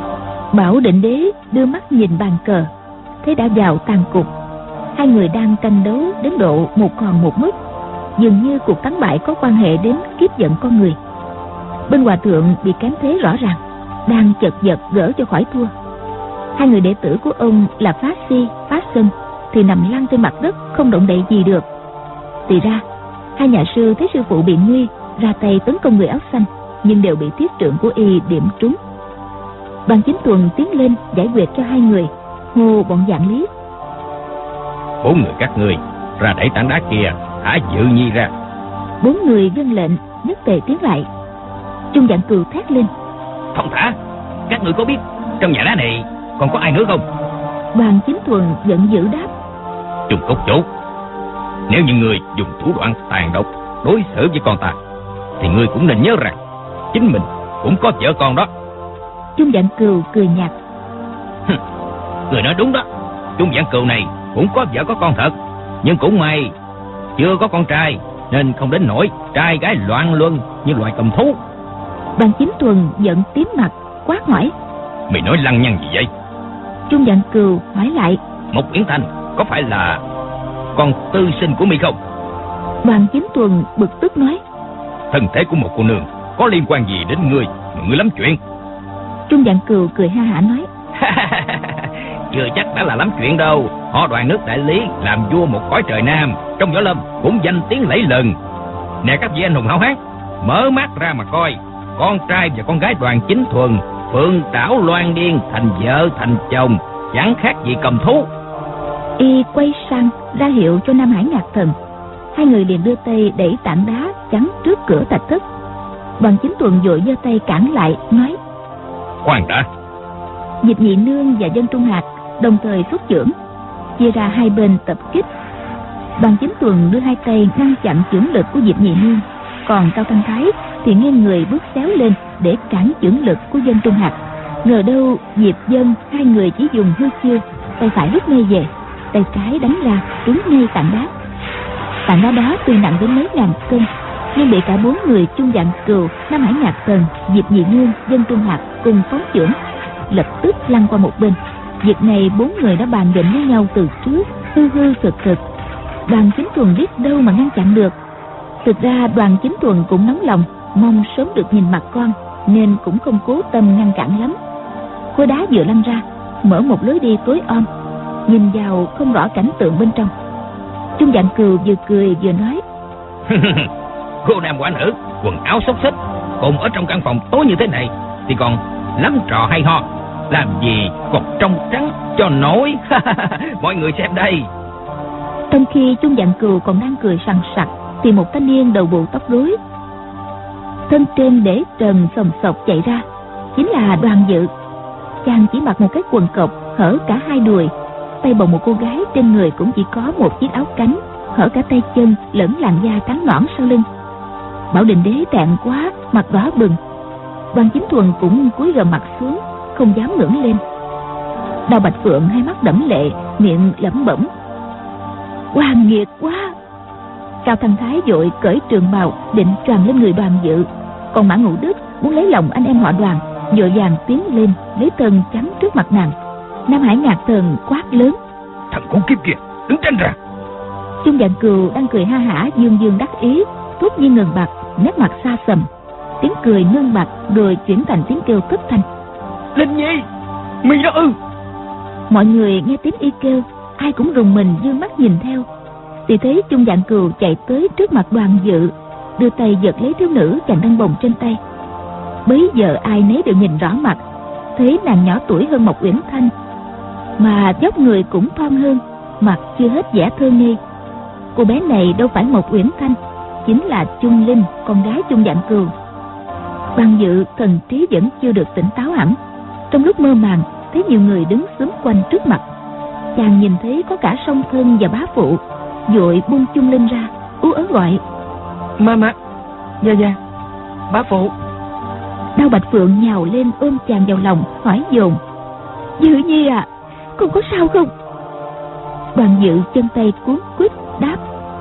C: Bảo Định Đế đưa mắt nhìn bàn cờ, thấy đã vào tàn cục. Hai người đang tranh đấu đến độ một còn một mất. Dường như cuộc thắng bại có quan hệ đến kiếp vận con người. Bên hòa thượng bị kém thế rõ ràng, đang chật vật gỡ cho khỏi thua. Hai người đệ tử của ông là Phá Si, Phá Sân thì nằm lăn trên mặt đất không động đậy gì được. Thì ra hai nhà sư thấy sư phụ bị nguy, ra tay tấn công người áo xanh, nhưng đều bị thiết trượng của y điểm trúng. Đoàn Chính Tuần tiến lên giải quyết cho hai người, hô bọn Dạng Lý:
D: 4 người các ngươi ra đẩy tảng đá kia, thả Dự Nhi ra.
C: 4 người vâng lệnh, nhất tề tiến lại. Trung Dạng Cừu thét lên:
B: Không thả, các người có biết trong nhà đá này còn có ai nữa không?
C: Đoàn Chính Thuần giận dữ đáp:
D: Trung cốc chủ, nếu như người dùng thủ đoạn tàn độc đối xử với con ta, thì ngươi cũng nên nhớ rằng chính mình cũng có vợ con đó.
C: Trung Dạng Cừu cười nhạt:
B: Người nói đúng đó, Trung Dạng Cừu này cũng có vợ có con thật. Nhưng cũng may chưa có con trai, nên không đến nỗi trai gái loạn luân như loài cầm thú.
C: Đoàn Chính Tuần giận tím mặt quát hỏi:
D: Mày nói lăng nhăng gì vậy?
C: Trung Vạn Cừu hỏi lại:
B: Mộc Uyển Thanh có phải là con tư sinh của mi không?
C: Đoàn Chính Tuần bực tức nói:
D: Thân thể của một cô nương có liên quan gì đến ngươi mà ngươi lắm chuyện?
C: Trung Vạn Cừu cười ha hả nói:
B: Chưa chắc đã là lắm chuyện đâu. Họ Đoàn nước Đại Lý làm vua một cõi trời Nam, trong võ lâm cũng danh tiếng lẫy lừng. Nè các vị anh hùng hảo hán, mở mắt ra mà coi, con trai và con gái Đoàn Chính Thuần phượng trảo loan điên, thành vợ thành chồng, chẳng khác gì cầm thú.
C: Y quay sang ra hiệu cho Nam Hải Ngạc Thần. Hai người liền đưa tay đẩy tảng đá chắn trước cửa thạch thất. Đoàn Chính Tuần vội giơ tay cản lại nói:
D: Khoan đã.
C: Diệp Nhị Nương và Dân Trung Hạc đồng thời xuất chưởng, chia ra hai bên tập kích. Đoàn Chính Tuần đưa hai tay ngăn chặn chưởng lực của Diệp Nhị Nương, còn Cao Thanh Thái thì nghiêng người bước xéo lên để cản chưởng lực của Dân Trung Hạc. Ngờ đâu Diệp Dân hai người chỉ dùng hư chiêu, tay phải rút ngay về, tay trái đánh ra trúng ngay tảng đá. Tảng đá đó tuy nặng đến mấy ngàn cân, nhưng bị cả bốn người Trung Vạn Cừu, Nam Hải Ngạc Thần, Diệp Nhị Nương, Dân Trung Hạc cùng phóng chưởng, lập tức lăn qua một bên. Việc này bốn người đã bàn định với nhau từ trước, hư hư thực thực. Đoàn Chính Tuần biết đâu mà ngăn chặn được. Thực ra Đoàn Chính Tuần cũng nóng lòng mong sớm được nhìn mặt con, nên cũng không cố tâm ngăn cản lắm. Khối đá vừa lăn ra, mở một lối đi tối om, nhìn vào không rõ cảnh tượng bên trong. Trung Vạn Cừu vừa cười vừa nói:
B: Cô nam quả nữ quần áo xốc xích cùng ở trong căn phòng tối như thế này thì còn lắm trò hay ho, làm gì còn trong trắng cho nổi. Mọi người xem đây.
C: Trong khi Trung Vạn Cừu còn đang cười sằng sặc thì một thanh niên đầu bù tóc rối, thân trên để trần sòng sọc chạy ra, chính là Đoàn Dự. Chàng chỉ mặc một cái quần cộc hở cả hai đùi, tay bồng một cô gái trên người cũng chỉ có một chiếc áo cánh hở cả tay chân lẫn làn da trắng nõn sau lưng. Bảo Định Đế tẹn quá, mặt đỏ bừng. Đoàn Chính Thuần cũng cúi gằm mặt xuống, không dám ngẩng lên. Đào Bạch Phượng hai mắt đẫm lệ, miệng lẩm bẩm: Oan nghiệt quá. Cao Thanh Thái vội cởi trường bào định choàng lên người Đoàn Dự, còn Mã Ngũ Đức muốn lấy lòng anh em họ Đoàn, vội vàng tiến lên lấy thân chắn trước mặt nàng. Nam Hải Ngạc Thần quát lớn:
D: Thằng khốn kiếp kia, đứng tránh ra.
C: Trung Vạn Cừu đang cười ha hả dương dương đắc ý, thốt nhiên ngừng bặt, nét mặt xa sầm, tiếng cười ngưng bặt rồi chuyển thành tiếng kêu thất thanh:
B: Linh Nhi, mi đó ư?
C: Mọi người nghe tiếng y kêu, ai cũng rùng mình dương mắt nhìn theo, thì thấy Trung Vạn Cừu chạy tới trước mặt Đoàn Dự, đưa tay giật lấy thiếu nữ chàng đang bồng trên tay. Bấy giờ ai nấy đều nhìn rõ mặt, thấy nàng nhỏ tuổi hơn Mộc Uyển Thanh, mà dốc người cũng thon hơn, mặt chưa hết vẻ thơ ngây. Cô bé này đâu phải Mộc Uyển Thanh, chính là Trung Linh, con gái Trung Vạn Cừu. Đoàn Dự thần trí vẫn chưa được tỉnh táo hẳn, trong lúc mơ màng thấy nhiều người đứng xúm quanh trước mặt. Chàng nhìn thấy có cả song thân và bá phụ, vội buông Trung Linh ra, ú ớ gọi:
B: Mama, dạ, bá phụ.
C: Đao Bạch Phượng nhào lên ôm chàng vào lòng, hỏi dồn: Dự Nhi à, con có sao không? Đoàn Dự chân tay cuốn quýt đáp: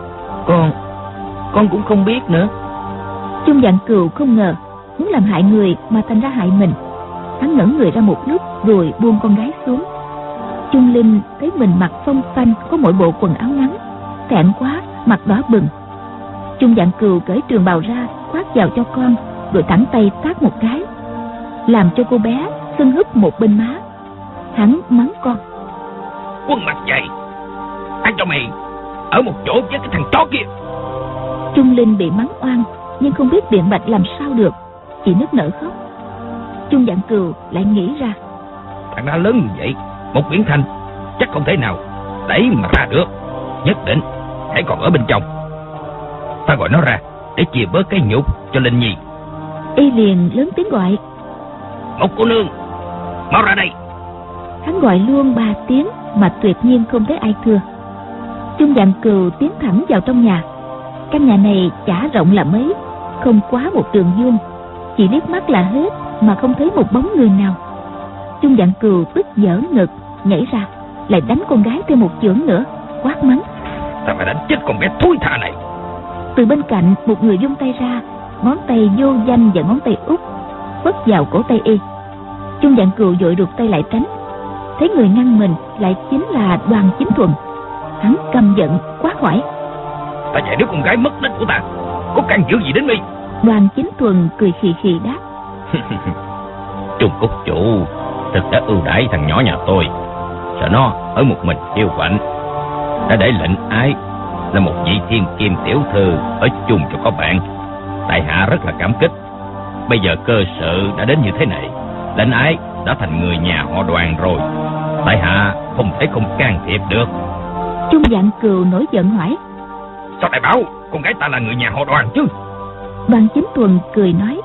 B: Con cũng không biết nữa.
C: Trung Vạn Cừu không ngờ muốn làm hại người mà thành ra hại mình. Hắn ngẩn người ra một lúc rồi buông con gái xuống. Trung Linh thấy mình mặc phong phanh, có mỗi bộ quần áo ngắn, thẹn quá, mặt đỏ bừng. Trung Vạn Cừu cởi trường bào ra khoác vào cho con, rồi thẳng tay tát một cái, làm cho cô bé sưng húp một bên má. Hắn mắng con:
D: Quân mặt dày, ai cho mày ở một chỗ với cái thằng chó kia?
C: Trung Linh bị mắng oan nhưng không biết biện bạch làm sao được, chỉ nức nở khóc. Trung Vạn Cừu lại nghĩ ra:
D: Thằng đã lớn như vậy, một Uyển Thanh chắc không thể nào đẩy mà ra được, nhất định hãy còn ở bên trong. Ta gọi nó ra để chia bớt cái nhục cho Linh Nhi.
C: Y liền lớn tiếng gọi:
D: Một cô nương, mau ra đây.
C: Hắn gọi luôn 3 tiếng mà tuyệt nhiên không thấy ai thưa. Trung Vạn Cừu tiến thẳng vào trong nhà. Căn nhà này chả rộng là mấy, không quá một trường vuông, chỉ liếc mắt là hết mà không thấy một bóng người nào. Trung Vạn Cừu tức dở ngực, nhảy ra lại đánh con gái thêm một chưởng nữa, quát mắng:
B: Ta phải đánh chết con bé thối tha này.
C: Từ bên cạnh một người vung tay ra, ngón tay vô danh và ngón tay út vất vào cổ tay y. Chung Vạn Cừu vội rụt tay lại tránh. Thấy người ngăn mình lại chính là Đoàn Chính Thuần. Hắn căm giận quát hỏi:
B: Ta dạy đứa con gái mất tích của ta, có can dự gì đến mi?
C: Đoàn Chính Thuần cười khì khì đáp:
D: Trung Cốc chủ thực đã ưu đãi thằng nhỏ nhà tôi, sợ nó ở một mình yêu quạnh, đã để lệnh ái là một vị thiên kim tiểu thư ở chung cho có bạn. Tại hạ rất là cảm kích. Bây giờ cơ sự đã đến như thế này, lệnh ái đã thành người nhà họ Đoàn rồi, tại hạ không thể không can thiệp được.
C: Trung Vạn Cừu nổi giận hỏi:
B: Sao đại bảo con gái ta là người nhà họ Đoàn chứ?
C: Đoàn Chính Thuần cười nói: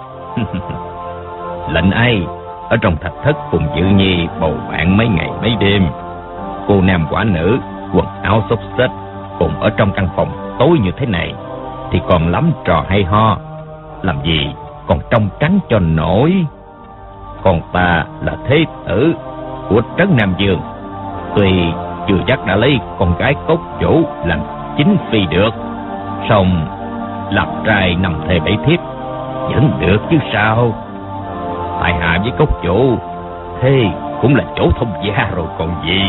D: Lệnh ái ở trong thạch thất cùng Dự Nhi bầu bạn mấy ngày mấy đêm. Cô nam quả nữ quần áo xốc xếch cùng ở trong căn phòng tối như thế này thì còn lắm trò hay ho, làm gì còn trong trắng cho nổi. Còn ta là thế tử của trấn Nam Dương, tuy chưa chắc đã lấy con gái cốc chủ làm chính phi được, song làm trai nằm thề bẫy thiếp vẫn được chứ sao. Tại hạ với cốc chủ thế cũng là chỗ thông gia rồi còn gì.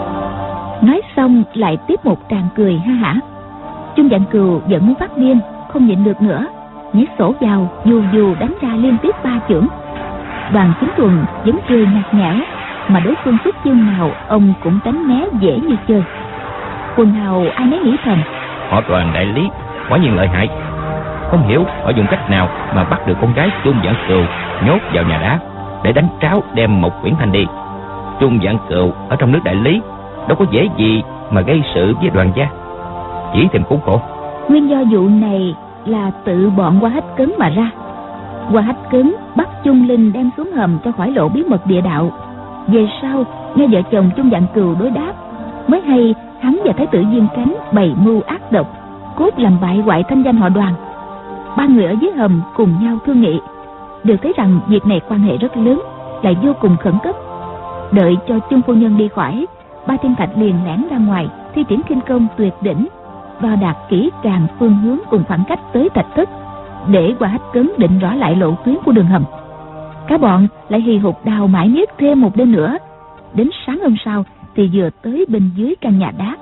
C: Nói xong lại tiếp một tràng cười ha hả. Chung Vạn Cừu vẫn muốn phát điên, không nhịn được nữa, nhét sổ vào dù đánh ra liên tiếp 3 chưởng. Đoàn Chính Thuần vẫn cười nhạt nhẽo, mà đối phương xuất chiêu nào ông cũng tránh né dễ như chơi. Quần hào ai nấy nghĩ thầm:
D: Họ Đoàn đại lý quả nhiên lợi hại, không hiểu họ dùng cách nào mà bắt được con gái Chung Vạn Cừu nhốt vào nhà đá để đánh tráo đem Mộc Uyển Thanh đi. Chung Vạn Cừu ở trong nước đại lý đâu có dễ gì mà gây sự với Đoàn gia, chỉ thêm khốn khổ.
C: Nguyên do vụ này là tự bọn Hoa Hách Cấn mà ra. Hoa Hách Cấn bắt Chung Linh đem xuống hầm cho khỏi lộ bí mật địa đạo. Về sau nghe vợ chồng Chung Vạn Cừu đối đáp mới hay hắn và Thái tử Diên Cánh bày mưu ác độc, cốt làm bại hoại thanh danh họ Đoàn. 3 người ở dưới hầm cùng nhau thương nghị, đều thấy rằng việc này quan hệ rất lớn, lại vô cùng khẩn cấp. Đợi cho Chung phu nhân đi khỏi, Ba Thiên Thạch liền lẻn ra ngoài thi triển khinh công tuyệt đỉnh, đo đạc kỹ càng phương hướng cùng khoảng cách tới thạch thất, để Hoa Hách Cấn định rõ lại lộ tuyến của đường hầm. Cả bọn lại hì hục đào mãi miết thêm một đêm nữa. Đến sáng hôm sau thì vừa tới bên dưới căn nhà đá.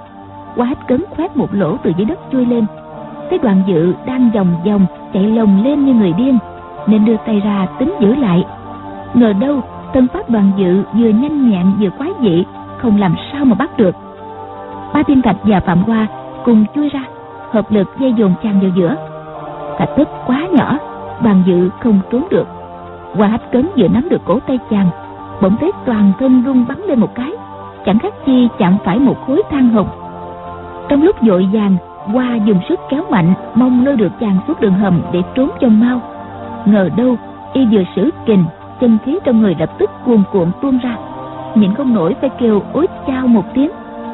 C: Hoa Hách Cấn khoét một lỗ từ dưới đất chui lên, thấy Đoàn Dự đang vòng vòng chạy lồng lên như người điên, nên đưa tay ra tính giữ lại. Ngờ đâu thân pháp Đoàn Dự vừa nhanh nhẹn vừa quái dị, không làm sao mà bắt được. Ba Thiên Thạch và Phạm Hoa cùng chui ra, hợp lực dây dồn chàng vào giữa. Thạch thất quá nhỏ, Đoàn Dự không trốn được. Hoa Hách Cấn vừa nắm được cổ tay chàng, bỗng thấy toàn thân rung bắn lên một cái, chẳng khác chi chạm phải một khối than hồng. Trong lúc vội vàng, Hoa dùng sức kéo mạnh, mong lôi được chàng xuống đường hầm để trốn cho mau. Ngờ đâu y vừa sử kình, chân khí trong người lập tức cuồn cuộn tuôn ra, nhịn không nổi phải kêu ối chao một tiếng.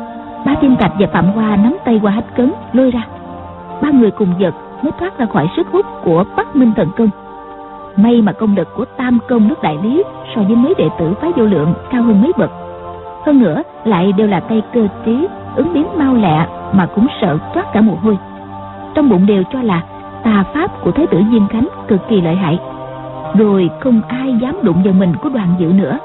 C: Ba Thiên Thạch và Phạm Hoa nắm tay Hoa Hách Cấn lôi ra. 3 người cùng giật mới thoát ra khỏi sức hút của Bắc Minh Thần Công. May mà công lực của Tam Công nước đại lý so với mấy đệ tử phái Vô Lượng cao hơn mấy bậc. Hơn nữa lại đều là tay cơ trí, ứng biến mau lẹ mà cũng sợ toát cả mồ hôi. Trong bụng đều cho là tà pháp của Thái tử Diên Khánh cực kỳ lợi hại, rồi không ai dám đụng vào mình của Đoàn Dự nữa.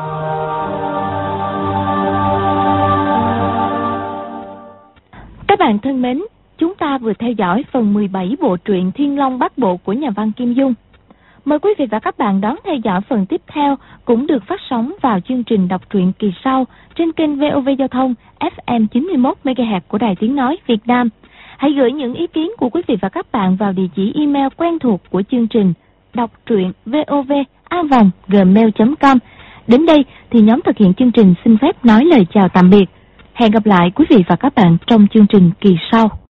A: Các bạn thân mến, chúng ta vừa theo dõi phần 17 bộ truyện Thiên Long Bát Bộ của nhà văn Kim Dung. Mời quý vị và các bạn đón theo dõi phần tiếp theo, cũng được phát sóng vào chương trình đọc truyện kỳ sau trên kênh VOV Giao thông FM 91 MHz của Đài Tiếng nói Việt Nam. Hãy gửi những ý kiến của quý vị và các bạn vào địa chỉ email quen thuộc của chương trình đọc truyện vov@gmail.com. Đến đây thì nhóm thực hiện chương trình xin phép nói lời chào tạm biệt. Hẹn gặp lại quý vị và các bạn trong chương trình kỳ sau.